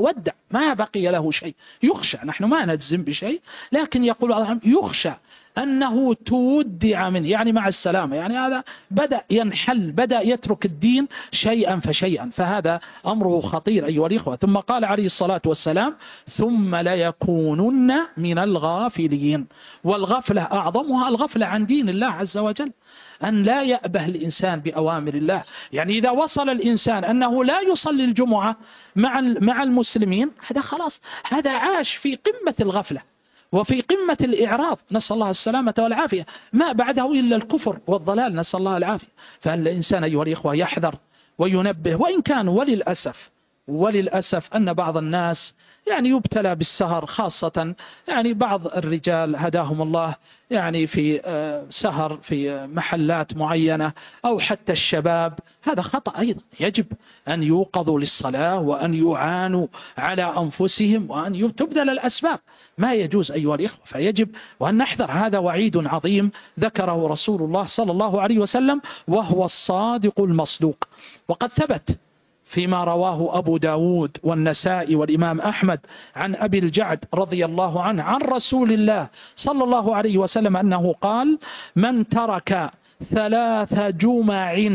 ما بقي له شيء، يخشى، نحن ما نجزم بشيء، لكن يقول يخشى أنه تودع منه، يعني مع السلامة، يعني هذا بدأ ينحل، بدأ يترك الدين شيئا فشيئا، فهذا أمره خطير أيها الإخوة. ثم قال عليه الصلاة والسلام ثم ليكونن من الغافلين، والغفلة أعظمها الغفلة عن دين الله عز وجل، أن لا يأبه الإنسان بأوامر الله. يعني إذا وصل الإنسان أنه لا يصلي الجمعة مع مع المسلمين، هذا خلاص، هذا عاش في قمة الغفلة وفي قمة الإعراض، نسأل الله السلامة والعافية، ما بعده إلا الكفر والضلال، نسأل الله العافية. فالإنسان أيها الإخوة يحذر وينبه، وإن كان وللأسف وللأسف أن بعض الناس يعني يبتلى بالسهر، خاصة يعني بعض الرجال هداهم الله، يعني في سهر في محلات معينة، أو حتى الشباب، هذا خطأ أيضا، يجب أن يوقظوا للصلاة وأن يعانوا على أنفسهم وأن تبذل الأسباب، ما يجوز أيها الإخوة، فيجب وأن نحذر. هذا وعيد عظيم ذكره رسول الله صلى الله عليه وسلم، وهو الصادق المصدوق. وقد ثبت فيما رواه أبو داود والنسائي والإمام أحمد عن أبي الجعد رضي الله عنه عن رسول الله صلى الله عليه وسلم أنه قال من ترك ثلاث جمع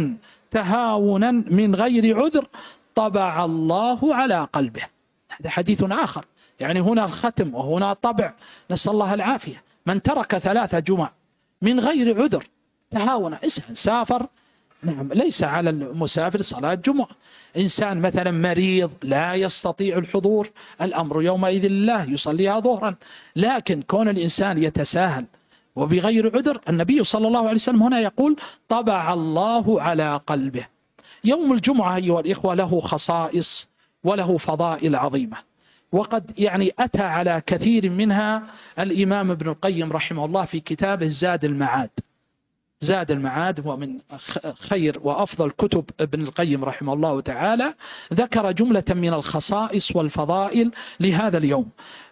تهاونا من غير عذر طبع الله على قلبه. هذا حديث آخر، يعني هنا الختم وهنا طبع، نسأل الله العافية. من ترك ثلاث جمع من غير عذر تهاونا، إنسان سافر، نعم، ليس على المسافر صلاة جمعة، إنسان مثلا مريض لا يستطيع الحضور، الأمر يومئذ لله، يصليها ظهرا، لكن كون الإنسان يتساهل وبغير عذر، النبي صلى الله عليه وسلم هنا يقول طبع الله على قلبه. يوم الجمعة أيها الإخوة له خصائص وله فضائل عظيمة، وقد يعني أتى على كثير منها الإمام ابن القيم رحمه الله في كتابه زاد المعاد. زاد المعاد هو من خير وأفضل كتب ابن القيم رحمه الله تعالى، ذكر جملة من الخصائص والفضائل لهذا اليوم.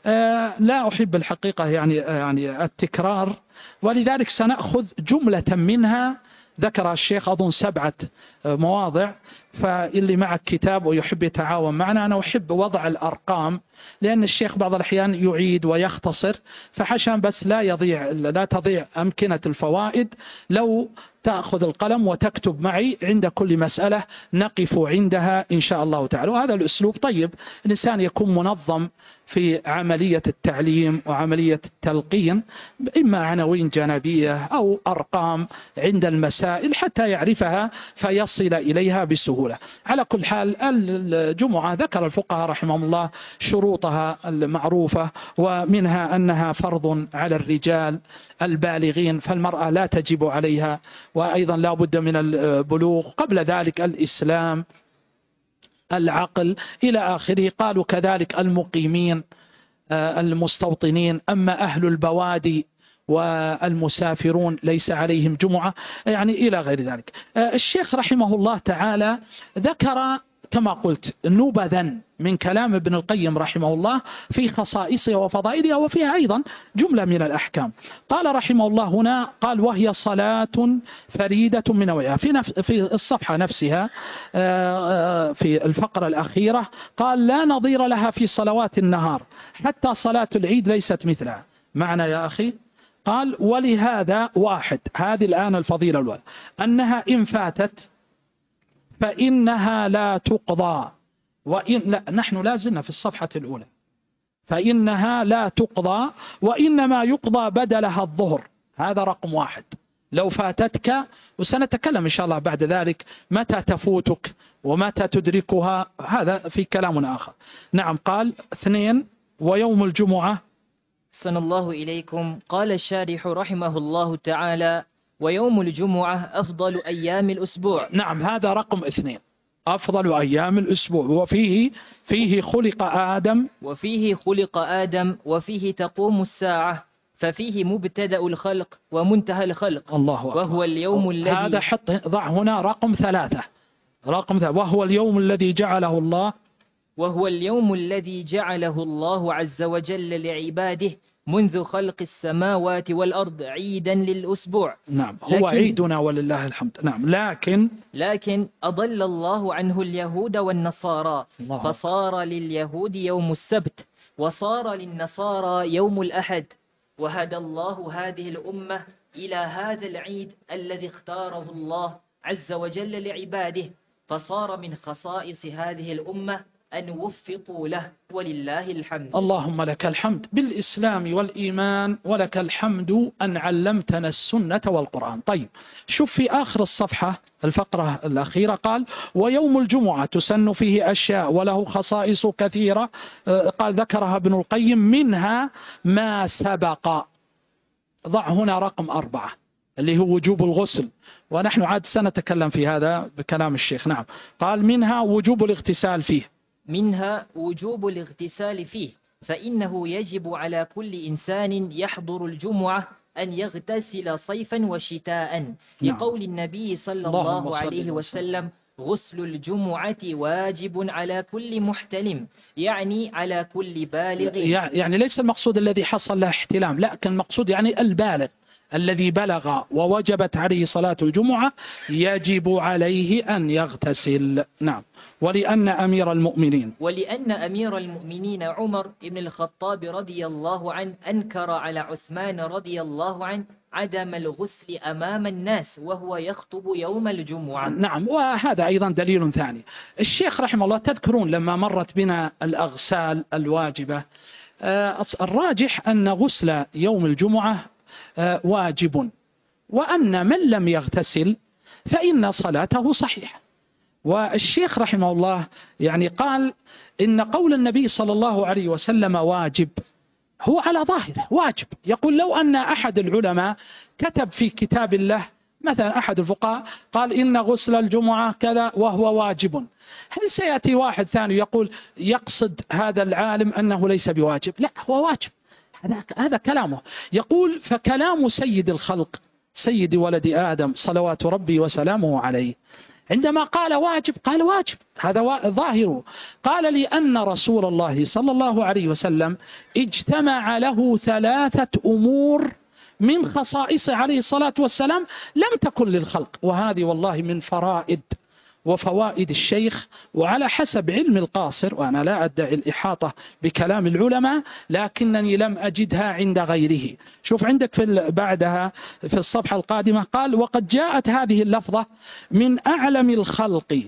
آه لا أحب الحقيقة يعني, يعني التكرار، ولذلك سنأخذ جملة منها ذكر الشيخ أظن سبعة مواضع، فاللي معك كتاب ويحب يتعاون معنا، أنا أحب وضع الأرقام، لأن الشيخ بعض الأحيان يعيد ويختصر، فحشان بس لا يضيع لا تضيع أمكنة الفوائد، لو تأخذ القلم وتكتب معي عند كل مسألة نقف عندها إن شاء الله تعالى. وهذا الأسلوب طيب، الإنسان يكون منظم في عملية التعليم وعملية التلقين، إما عناوين جانبية أو أرقام عند المسائل حتى يعرفها فيصل إليها بسهولة. على كل حال الجمعة ذكر الفقهاء رحمهم الله شروطها المعروفة، ومنها أنها فرض على الرجال البالغين، فالمرأة لا تجب عليها، وأيضا لا بد من البلوغ، قبل ذلك الإسلام، العقل إلى آخره. قالوا كذلك المقيمين المستوطنين، أما أهل البوادي والمسافرون ليس عليهم جمعة، يعني إلى غير ذلك. الشيخ رحمه الله تعالى ذكر كما قلت نبذا من كلام ابن القيم رحمه الله في خصائصها وفضائلها، وفيها أيضا جملة من الأحكام. قال رحمه الله هنا، قال وهي صلاة فريدة من نوعها، في, نفس في الصفحة نفسها في الفقرة الأخيرة قال لا نظير لها في صلوات النهار حتى صلاة العيد ليست مثلها. معنى يا أخي؟ قال ولهذا واحد، هذه الآن الفضيلة الأولى، أنها إن فاتت فإنها لا تقضى، وإن لا نحن لازلنا في الصفحة الأولى، فإنها لا تقضى وإنما يقضى بدلها الظهر. هذا رقم واحد لو فاتتك، وسنتكلم إن شاء الله بعد ذلك متى تفوتك ومتى تدركها، هذا في كلام آخر. نعم. قال اثنين ويوم الجمعة. أحسن الله إليكم. قال الشارح رحمه الله تعالى ويوم الجمعة أفضل أيام الأسبوع. نعم، هذا رقم اثنين، أفضل أيام الأسبوع، وفيه فيه خلق آدم وفيه خلق آدم وفيه تقوم الساعة، ففيه مبتدأ الخلق ومنتهى الخلق. الله أكبر. وهو اليوم الذي هذا حط ضع هنا رقم ثلاثة، رقم ثلاثة وهو اليوم الذي جعله الله وهو اليوم الذي جعله الله عز وجل لعباده منذ خلق السماوات والأرض عيدا للأسبوع. نعم، هو عيدنا ولله الحمد. نعم، لكن لكن أضل الله عنه اليهود والنصارى، الله. فصار لليهود يوم السبت وصار للنصارى يوم الأحد، وهدى الله هذه الأمة إلى هذا العيد الذي اختاره الله عز وجل لعباده، فصار من خصائص هذه الأمة أن وفقوا له، ولله الحمد. اللهم لك الحمد بالإسلام والإيمان، ولك الحمد أن علمتنا السنة والقرآن. طيب، شوف في آخر الصفحة الفقرة الأخيرة قال: ويوم الجمعة تسن فيه أشياء وله خصائص كثيرة، قال ذكرها ابن القيم، منها ما سبق. ضع هنا رقم أربعة اللي هو وجوب الغسل، ونحن عاد سنتكلم في هذا بكلام الشيخ. نعم، قال منها وجوب الاغتسال فيه. منها وجوب الاغتسال فيه، فإنه يجب على كل إنسان يحضر الجمعة أن يغتسل صيفا وشتاء، لقول نعم. النبي صلى الله عليه وسلم: غسل الجمعة واجب على كل محتلم، يعني على كل بالغ. يعني ليس المقصود الذي حصل له احتلام، لكن المقصود يعني البالغ الذي بلغ ووجبت عليه صلاة الجمعة يجب عليه أن يغتسل. نعم. ولأن أمير المؤمنين ولأن أمير المؤمنين عمر بن الخطاب رضي الله عنه أنكر على عثمان رضي الله عنه عدم الغسل أمام الناس وهو يخطب يوم الجمعة. نعم، وهذا أيضا دليل ثاني. الشيخ رحمه الله، تذكرون لما مرت بنا الأغسال الواجبة، الراجح أن غسل يوم الجمعة واجب، وأن من لم يغتسل فإن صلاته صحيحة. والشيخ رحمه الله يعني قال إن قول النبي صلى الله عليه وسلم واجب هو على ظاهره واجب. يقول لو أن أحد العلماء كتب في كتاب الله، مثلا أحد الفقهاء قال إن غسل الجمعة كذا وهو واجب، هل سيأتي واحد ثاني يقول يقصد هذا العالم أنه ليس بواجب؟ لا، هو واجب. هذا كلامه. يقول: فكلام سيد الخلق سيد ولد آدم صلوات ربي وسلامه عليه عندما قال واجب قال واجب، هذا ظاهره. قال: لأن رسول الله صلى الله عليه وسلم اجتمع له ثلاثة أمور من خصائصه عليه الصلاة والسلام لم تكن للخلق. وهذه والله من فرائد وفوائد الشيخ، وعلى حسب علم القاصر، وأنا لا أدعي الإحاطة بكلام العلماء لكنني لم أجدها عند غيره. شوف عندك في بعدها في الصفحة القادمة قال: وقد جاءت هذه اللفظة من أعلم الخلق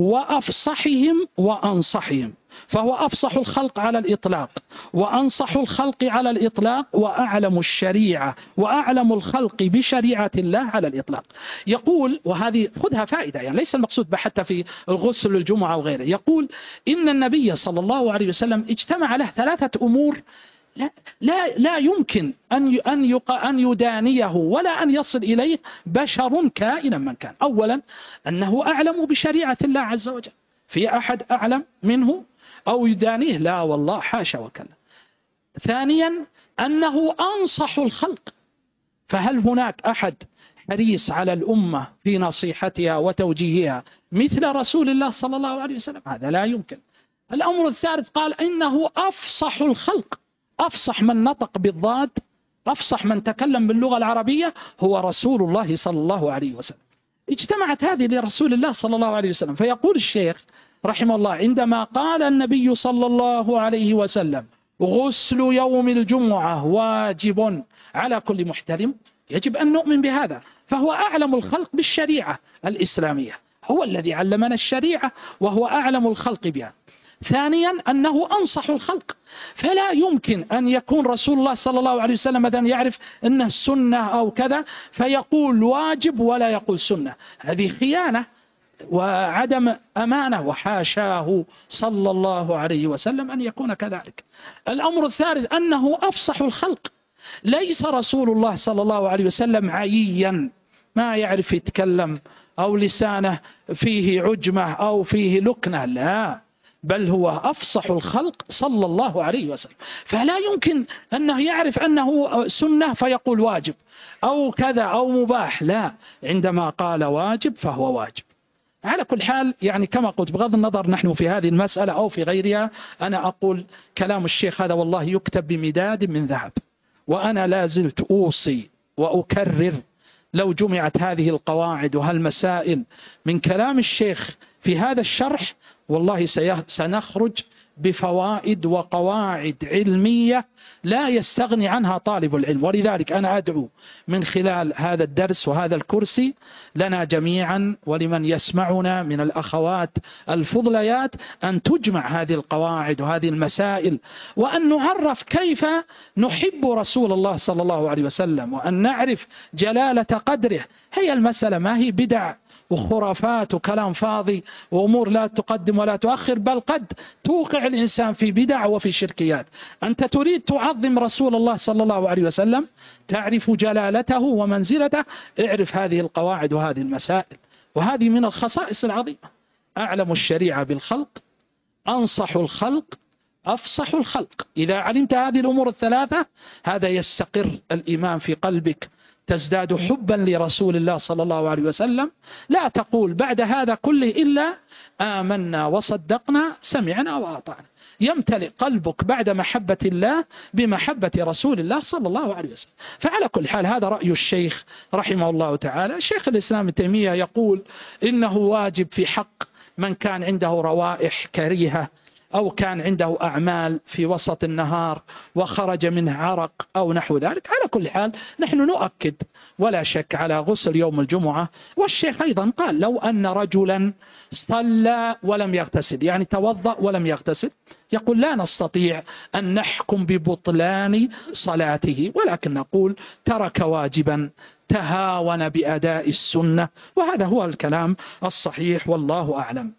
وأفصحهم وأنصحهم، فهو أفصح الخلق على الإطلاق وأنصح الخلق على الإطلاق وأعلم الشريعة وأعلم الخلق بشريعة الله على الإطلاق. يقول، وهذه خذها فائدة، يعني ليس المقصود حتى في الغسل الجمعة وغيره، يقول إن النبي صلى الله عليه وسلم اجتمع له ثلاثة أمور لا, لا, لا يمكن أن أن أن يدانيه ولا أن يصل إليه بشر كائنا من كان. أولا أنه أعلم بشريعة الله عز وجل، في أحد أعلم منه أو يدانيه؟ لا والله، حاشا وكلا. ثانيا أنه أنصح الخلق، فهل هناك أحد حريص على الأمة في نصيحتها وتوجيهها مثل رسول الله صلى الله عليه وسلم؟ هذا لا يمكن. الأمر الثالث قال إنه أفصح الخلق، أفصح من نطق بالضاد، أفصح من تكلم باللغة العربية هو رسول الله صلى الله عليه وسلم. اجتمعت هذه لرسول الله صلى الله عليه وسلم. فيقول الشيخ رحمه الله: عندما قال النبي صلى الله عليه وسلم غسل يوم الجمعة واجب على كل محتلم، يجب أن نؤمن بهذا، فهو أعلم الخلق بالشريعة الإسلامية، هو الذي علمنا الشريعة وهو أعلم الخلق بها. ثانيا أنه أنصح الخلق، فلا يمكن أن يكون رسول الله صلى الله عليه وسلم مثلا يعرف أنه سنة أو كذا فيقول واجب ولا يقول سنة، هذه خيانة وعدم أمانة، وحاشاه صلى الله عليه وسلم أن يكون كذلك. الأمر الثالث أنه أفصح الخلق، ليس رسول الله صلى الله عليه وسلم عييا ما يعرف يتكلم أو لسانه فيه عجمة أو فيه لكنة، لا، بل هو أفصح الخلق صلى الله عليه وسلم، فلا يمكن أنه يعرف أنه سنة فيقول واجب أو كذا أو مباح، لا، عندما قال واجب فهو واجب. على كل حال يعني كما قلت، بغض النظر نحن في هذه المسألة أو في غيرها، أنا أقول كلام الشيخ هذا والله يكتب بمداد من ذهب، وأنا لا زلت أوصي وأكرر، لو جمعت هذه القواعد وهالمسائل من كلام الشيخ في هذا الشرح والله سنخرج بفوائد وقواعد علمية لا يستغني عنها طالب العلم. ولذلك أنا أدعو من خلال هذا الدرس وهذا الكرسي لنا جميعا ولمن يسمعنا من الأخوات الفضليات أن تجمع هذه القواعد وهذه المسائل، وأن نعرف كيف نحب رسول الله صلى الله عليه وسلم، وأن نعرف جلالة قدره. هي المسألة ما هي بدع وخرافات وكلام فاضي وأمور لا تقدم ولا تؤخر، بل قد توقع الإنسان في بدع وفي شركيات. أنت تريد تعظم رسول الله صلى الله عليه وسلم، تعرف جلالته ومنزلته، اعرف هذه القواعد وهذه المسائل. وهذه من الخصائص العظيمة. أعلم الشريعة بالخلق، أنصح الخلق، أفصح الخلق. إذا علمت هذه الأمور الثلاثة هذا يستقر الإيمان في قلبك، تزداد حبا لرسول الله صلى الله عليه وسلم. لا تقول بعد هذا كله إلا آمنا وصدقنا سمعنا وأطعنا. يمتلئ قلبك بعد محبة الله بمحبة رسول الله صلى الله عليه وسلم. فعلى كل حال هذا رأي الشيخ رحمه الله تعالى. شيخ الإسلام ابن تيمية يقول إنه واجب في حق من كان عنده روائح كريهة أو كان عنده أعمال في وسط النهار وخرج منه عرق أو نحو ذلك. على كل حال نحن نؤكد ولا شك على غسل يوم الجمعة. والشيخ أيضا قال لو أن رجلا صلى ولم يغتسل، يعني توضأ ولم يغتسل، يقول لا نستطيع أن نحكم ببطلان صلاته، ولكن نقول ترك واجبا، تهاون بأداء السنة، وهذا هو الكلام الصحيح والله أعلم.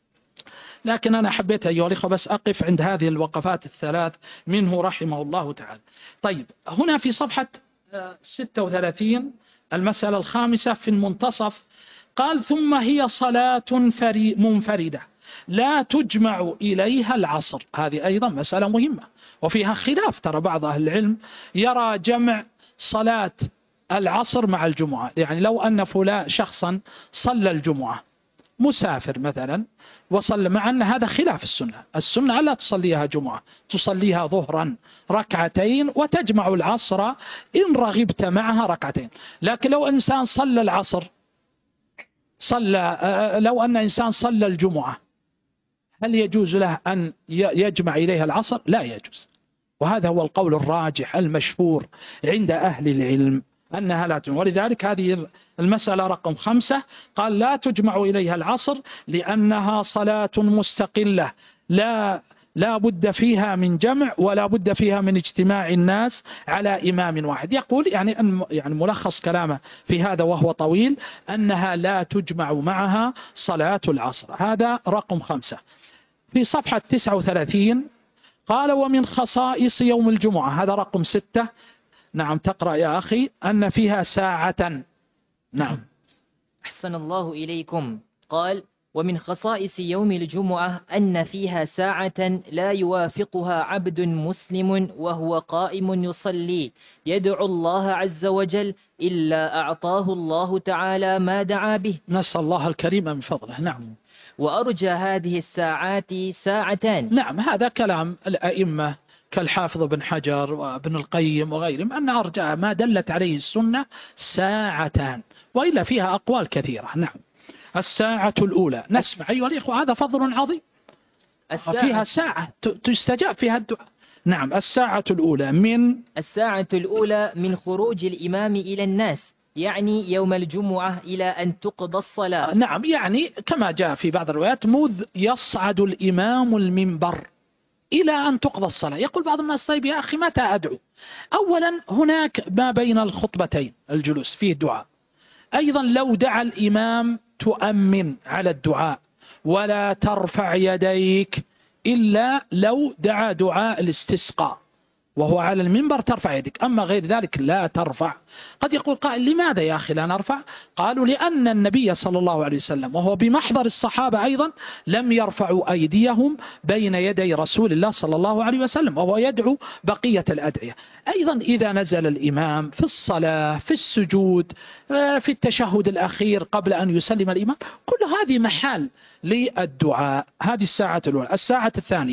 لكن أنا حبيت أيها الأخوة بس أقف عند هذه الوقفات الثلاث منه رحمه الله تعالى. طيب هنا في صفحة ستة وثلاثين المسألة الخامسة في المنتصف قال ثم هي صلاة منفردة لا تجمع إليها العصر. هذه أيضا مسألة مهمة وفيها خلاف، ترى بعض أهل العلم يرى جمع صلاة العصر مع الجمعة. يعني لو أن فلان شخصا صلى الجمعة مسافر مثلا وصل، مع أن هذا خلاف السنة. السنة لا تصليها جمعة، تصليها ظهرا ركعتين وتجمع العصر إن رغبت معها ركعتين. لكن لو إنسان صلى العصر صلى لو أن إنسان صلى الجمعة هل يجوز له أن يجمع إليها العصر؟ لا يجوز. وهذا هو القول الراجح المشهور عند أهل العلم أنها لا تجمع. ولذلك هذه المسألة رقم خمسة قال لا تجمع إليها العصر لأنها صلاة مستقلة لا لا بد فيها من جمع ولا بد فيها من اجتماع الناس على إمام واحد. يقول يعني يعني ملخص كلامه في هذا وهو طويل أنها لا تجمع معها صلاة العصر. هذا رقم خمسة. في صفحة تسعة وثلاثين قال ومن خصائص يوم الجمعة، هذا رقم ستة. نعم تقرأ يا أخي أن فيها ساعة. نعم أحسن الله إليكم. قال ومن خصائص يوم الجمعة أن فيها ساعة لا يوافقها عبد مسلم وهو قائم يصلي يدعو الله عز وجل إلا أعطاه الله تعالى ما دعا به. نسأل الله الكريم من فضله. نعم. وأرجى هذه الساعات ساعتان. نعم هذا كلام الأئمة كالحافظ بن حجر وابن القيم وغيرهم أن أرجى ما دلت عليه السنة ساعتان، وإلا فيها أقوال كثيرة. نعم الساعة الأولى نسمع أيها الإخوة هذا فضل عظيم. فيها ساعة تستجاب فيها الدعاء. نعم الساعة الأولى من الساعة الأولى من خروج الإمام إلى الناس، يعني يوم الجمعة إلى أن تقضى الصلاة. نعم يعني كما جاء في بعض الروايات مذ يصعد الإمام المنبر إلى أن تقضى الصلاة. يقول بعض الناس طيب يا أخي متى أدعو؟ أولا هناك ما بين الخطبتين الجلوس فيه دعاء. أيضا لو دعا الإمام تؤمن على الدعاء ولا ترفع يديك إلا لو دعا دعاء الاستسقاء وهو على المنبر ترفع يدك، أما غير ذلك لا ترفع. قد يقول قائل لماذا يا أخي لا نرفع؟ قالوا لأن النبي صلى الله عليه وسلم وهو بمحضر الصحابة أيضا لم يرفعوا أيديهم بين يدي رسول الله صلى الله عليه وسلم وهو يدعو بقية الأدعية. أيضا إذا نزل الإمام في الصلاة في السجود في التشهد الأخير قبل أن يسلم الإمام كل هذه محال للدعاء. هذه الساعة الأولى. الساعة الثانية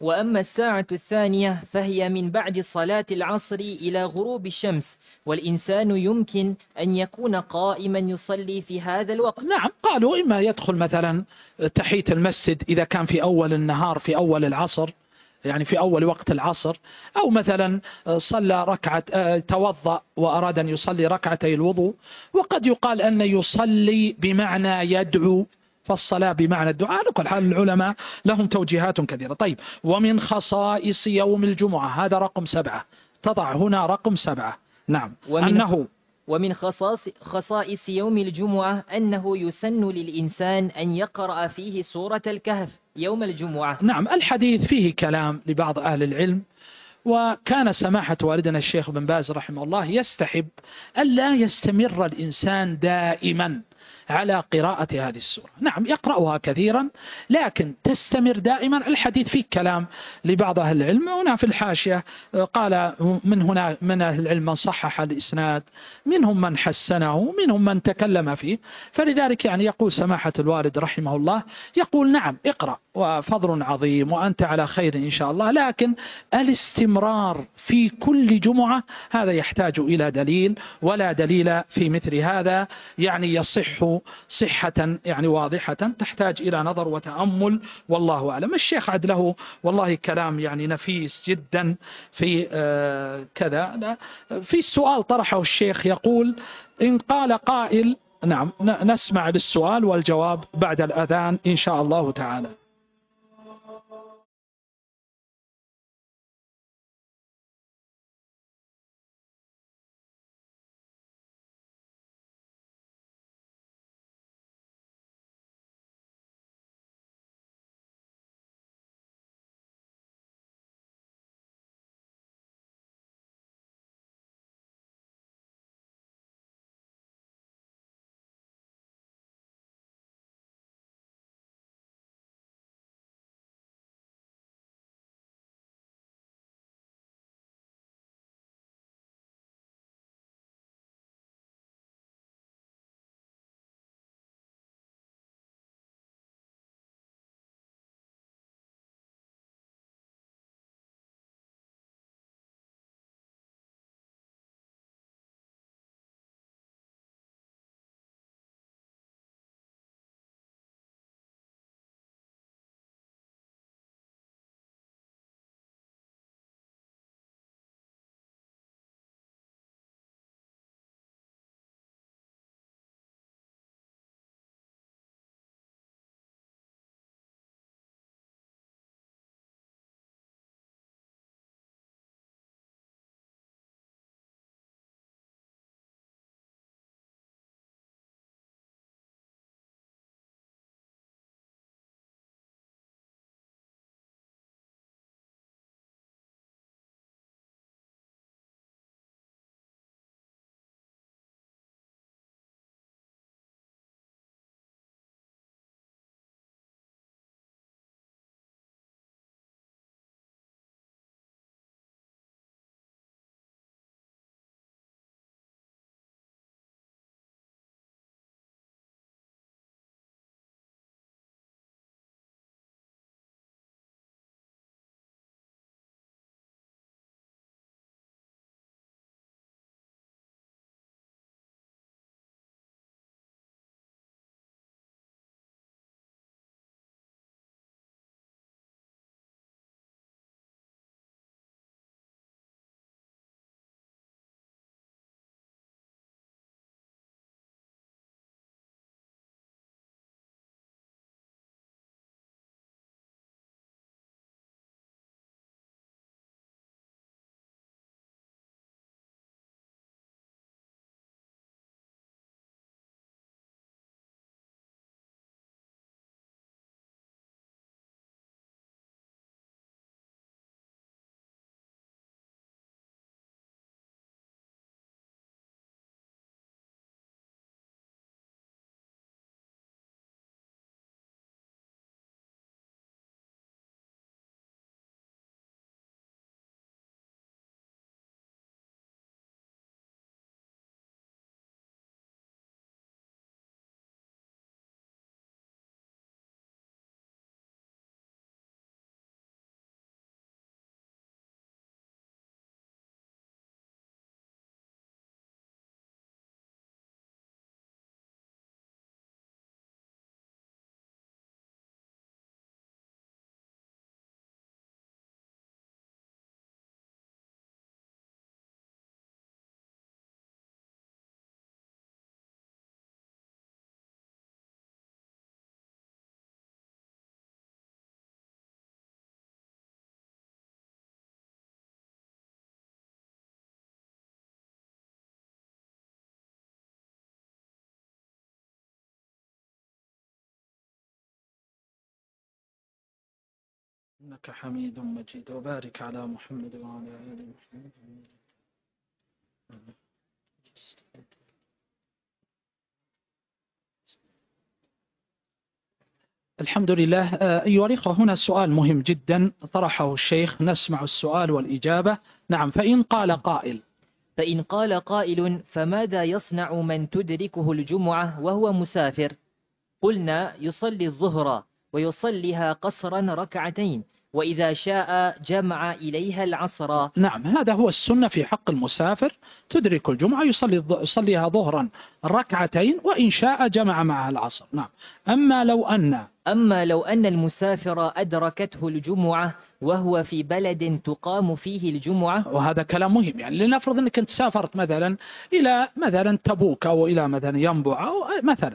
وأما الساعة الثانية فهي من بعد صلاة العصر إلى غروب الشمس، والإنسان يمكن أن يكون قائما يصلي في هذا الوقت. نعم، قالوا إما يدخل مثلا تحية المسجد إذا كان في أول النهار في أول العصر، يعني في أول وقت العصر، أو مثلا صلى ركعة، توضأ وأراد أن يصلي ركعتي الوضوء. وقد يقال أن يصلي بمعنى يدعو، فالصلاة بمعنى الدعاء. على كل حال العلماء لهم توجيهات كثيرة. طيب، ومن خصائص يوم الجمعة، هذا رقم سبعة، تضع هنا رقم سبعة. نعم، ومن أنه ومن خصائص خصائص يوم الجمعة أنه يسن للإنسان أن يقرأ فيه سورة الكهف يوم الجمعة. نعم، الحديث فيه كلام لبعض أهل العلم، وكان سماحة والدنا الشيخ بن باز رحمه الله يستحب أن لا يستمر الإنسان دائما على قراءة هذه السورة. نعم، يقرأها كثيرا لكن تستمر دائما. الحديث فيه كلام لبعض أهل العلم، هنا في الحاشية قال من هنا من أهل العلم من صحح الإسناد، منهم من حسنه، منهم من تكلم فيه. فلذلك يعني يقول سماحة الوالد رحمه الله، يقول نعم اقرأ وفضل عظيم وأنت على خير إن شاء الله، لكن الاستمرار في كل جمعة هذا يحتاج إلى دليل، ولا دليل في مثل هذا يعني يصح صحة يعني واضحة، تحتاج إلى نظر وتأمل، والله أعلم. الشيخ عد له والله كلام يعني نفيس جدا في آه كذا. لا، في السؤال طرحه الشيخ يقول إن قال قائل، نعم نسمع للسؤال والجواب بعد الأذان إن شاء الله تعالى. إنك حميد مجيد وبارك على محمد وعلى آل محمد. الحمد لله. أيها الأخوة، هنا سؤال مهم جدا طرحه الشيخ، نسمع السؤال والإجابة. نعم. فإن قال قائل فإن قال قائل فماذا يصنع من تدركه الجمعة وهو مسافر؟ قلنا يصلي الظهر ويصليها قصرا ركعتين، وإذا شاء جمع إليها العصر. نعم، هذا هو السنة في حق المسافر، تدرك الجمعة يصلي يصليها ظهرا ركعتين، وإن شاء جمع معها العصر. نعم. أما لو أن أما لو أن المسافر أدركته الجمعة وهو في بلد تقام فيه الجمعة، وهذا كلام مهم، يعني لنفرض أنك أنت سافرت مثلا إلى مثلا تبوك أو إلى مثلا ينبع أو مثلا،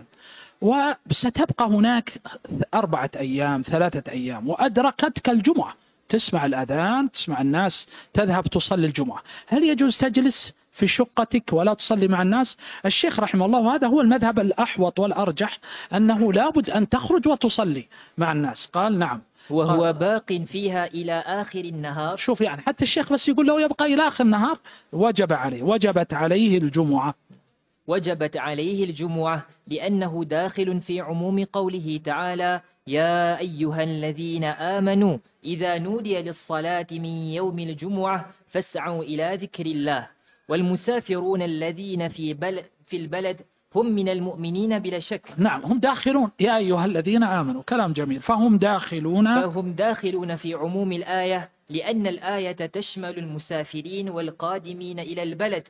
وستبقى هناك أربعة أيام ثلاثة أيام، وأدركتك الجمعة، تسمع الأذان، تسمع الناس، تذهب تصلي الجمعة، هل يجوز تجلس في شقتك ولا تصلي مع الناس؟ الشيخ رحمه الله هذا هو المذهب الأحوط والأرجح، أنه لابد أن تخرج وتصلي مع الناس. قال نعم، وهو باق فيها إلى آخر النهار. شوف يعني حتى الشيخ بس يقول له يبقى إلى آخر النهار، وجب عليه وجبت عليه الجمعة. وجبت عليه الجمعة لأنه داخل في عموم قوله تعالى: يا أيها الذين آمنوا إذا نودي للصلاة من يوم الجمعة فاسعوا إلى ذكر الله. والمسافرون الذين في, بلد في البلد هم من المؤمنين بلا شك. نعم، هم داخلون، يا أيها الذين آمنوا، كلام جميل، فهم داخلون فهم داخلون في عموم الآية، لأن الآية تشمل المسافرين والقادمين إلى البلد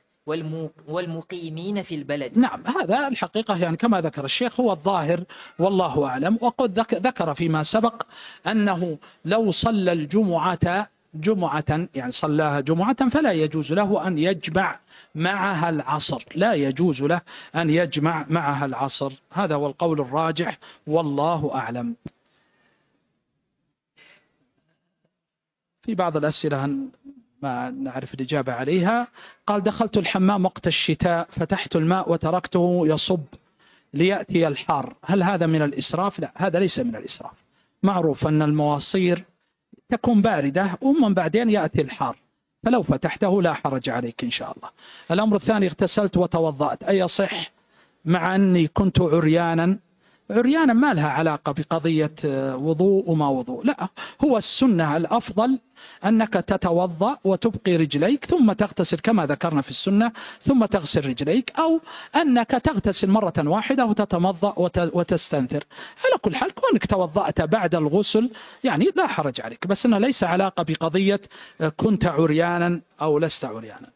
والمقيمين في البلد. نعم، هذا الحقيقة يعني كما ذكر الشيخ هو الظاهر والله أعلم. وقد ذكر فيما سبق أنه لو صلى الجمعة جمعة يعني صلاها جمعة فلا يجوز له أن يجمع معها العصر، لا يجوز له أن يجمع معها العصر، هذا هو القول الراجح والله أعلم. في بعض الأسئلة ما نعرف الإجابة عليها. قال: دخلت الحمام وقت الشتاء فتحت الماء وتركته يصب ليأتي الحار، هل هذا من الإسراف؟ لا، هذا ليس من الإسراف. معروف أن المواصير تكون باردة ومن بعدين يأتي الحار، فلو فتحته لا حرج عليك إن شاء الله. الأمر الثاني: اغتسلت وتوضأت، أي يصح مع أني كنت عريانا؟ عريانا ما لها علاقة بقضية وضوء وما وضوء، لا، هو السنة الأفضل أنك تتوضأ وتبقي رجليك ثم تغتسل كما ذكرنا في السنة، ثم تغسل رجليك، أو أنك تغتسل مرة واحدة وتتمضأ وتستنثر. على كل حال كونك توضأت بعد الغسل يعني لا حرج عليك، بس أنه ليس علاقة بقضية كنت عريانا أو لست عريانا.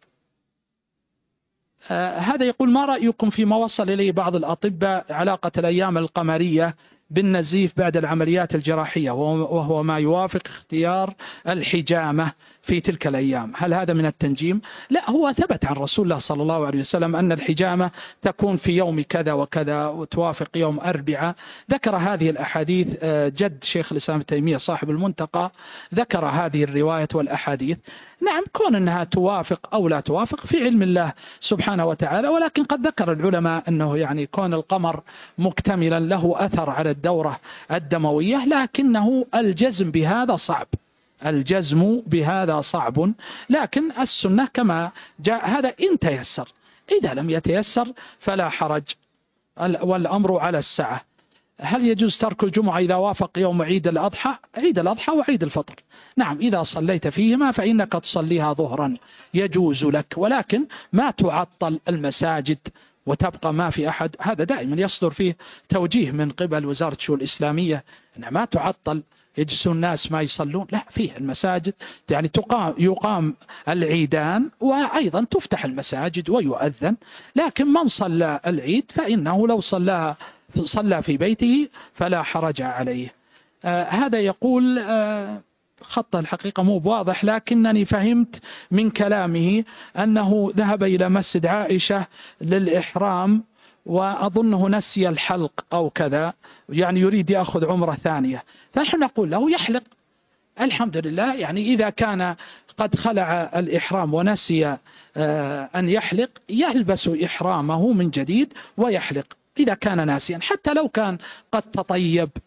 آه هذا يقول: ما رأيكم فيما وصل إليه بعض الأطباء علاقة الأيام القمرية بالنزيف بعد العمليات الجراحية، وهو ما يوافق اختيار الحجامة في تلك الأيام، هل هذا من التنجيم؟ لا، هو ثبت عن رسول الله صلى الله عليه وسلم أن الحجامة تكون في يوم كذا وكذا وتوافق يوم أربعة. ذكر هذه الأحاديث جد شيخ الإسلام ابن تيمية صاحب المنتقى، ذكر هذه الرواية والأحاديث. نعم، كون أنها توافق أو لا توافق في علم الله سبحانه وتعالى، ولكن قد ذكر العلماء أنه يعني كون القمر مكتملا له أثر على الدورة الدموية، لكنه الجزم بهذا صعب، الجزم بهذا صعب، لكن السنة كما جاء هذا إن تيسر، إذا لم يتيسر فلا حرج، والأمر على السعة. هل يجوز ترك الجمعة إذا وافق يوم عيد الأضحى؟ عيد الأضحى وعيد الفطر، نعم، إذا صليت فيهما فإنك تصليها ظهرا يجوز لك، ولكن ما تعطل المساجد وتبقى ما في أحد، هذا دائما يصدر فيه توجيه من قبل وزارة الشؤون الإسلامية أن ما تعطل يجلسون الناس ما يصلون، لا، فيه المساجد يعني تقام يقام العيدان وأيضا تفتح المساجد ويؤذن، لكن من صلى العيد فإنه لو صلى صلى في بيته فلا حرج عليه. آه هذا يقول آه خط الحقيقة مو واضح، لكنني فهمت من كلامه أنه ذهب إلى مسجد عائشة للإحرام وأظنه نسي الحلق أو كذا، يعني يريد يأخذ عمرة ثانية، فنحن نقول له يحلق، الحمد لله، يعني إذا كان قد خلع الإحرام ونسي أن يحلق يلبس إحرامه من جديد ويحلق إذا كان ناسيا، حتى لو كان قد تطيب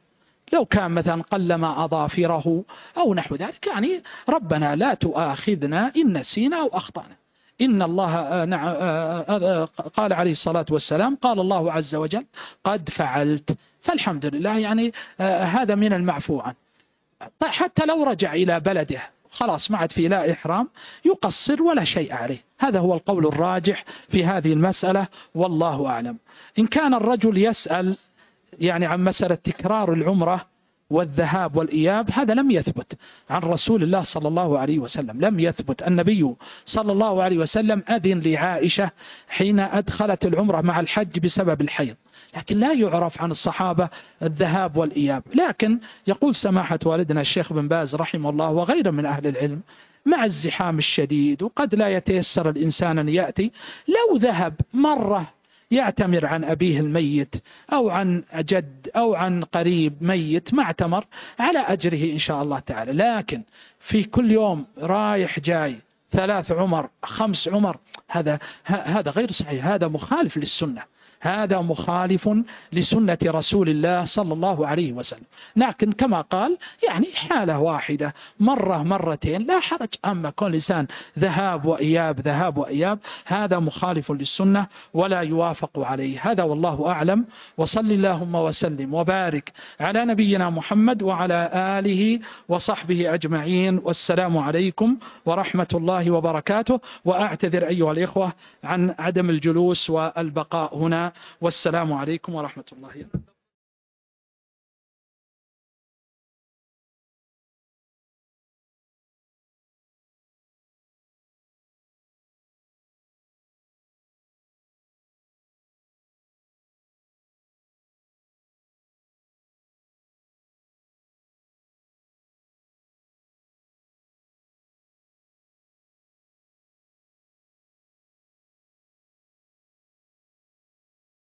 لو كان مثلا قلم أظافره أو نحو ذلك، يعني ربنا لا تؤاخذنا إن نسينا أو أخطأنا. إن الله قال عليه الصلاة والسلام، قال الله عز وجل قد فعلت، فالحمد لله يعني هذا من المعفو عنه. حتى لو رجع إلى بلده خلاص ما عاد في لا إحرام، يقصر ولا شيء عليه. هذا هو القول الراجح في هذه المسألة، والله أعلم. إن كان الرجل يسأل يعني عن مسألة تكرار العمرة والذهاب والإياب، هذا لم يثبت عن رسول الله صلى الله عليه وسلم، لم يثبت. النبي صلى الله عليه وسلم أذن لعائشة حين أدخلت العمرة مع الحج بسبب الحيض، لكن لا يعرف عن الصحابة الذهاب والإياب. لكن يقول سماحة والدنا الشيخ بن باز رحمه الله وغيره من أهل العلم، مع الزحام الشديد وقد لا يتيسر الإنسان أن يأتي، لو ذهب مرة يعتمر عن أبيه الميت أو عن جد أو عن قريب ميت، ما اعتمر، على أجره إن شاء الله تعالى. لكن في كل يوم رايح جاي ثلاث عمر خمس عمر، هذا هذا غير صحيح، هذا مخالف للسنة، هذا مخالف لسنة رسول الله صلى الله عليه وسلم. لكن كما قال يعني حالة واحدة مرة مرتين لا حرج. أما كل لسان ذهاب وإياب ذهاب وإياب، هذا مخالف للسنة ولا يوافق عليه. هذا والله أعلم. وصل اللهم وسلم وبارك على نبينا محمد وعلى آله وصحبه أجمعين، والسلام عليكم ورحمة الله وبركاته. وأعتذر أيها الإخوة عن عدم الجلوس والبقاء هنا، والسلام عليكم ورحمة الله وبركاته.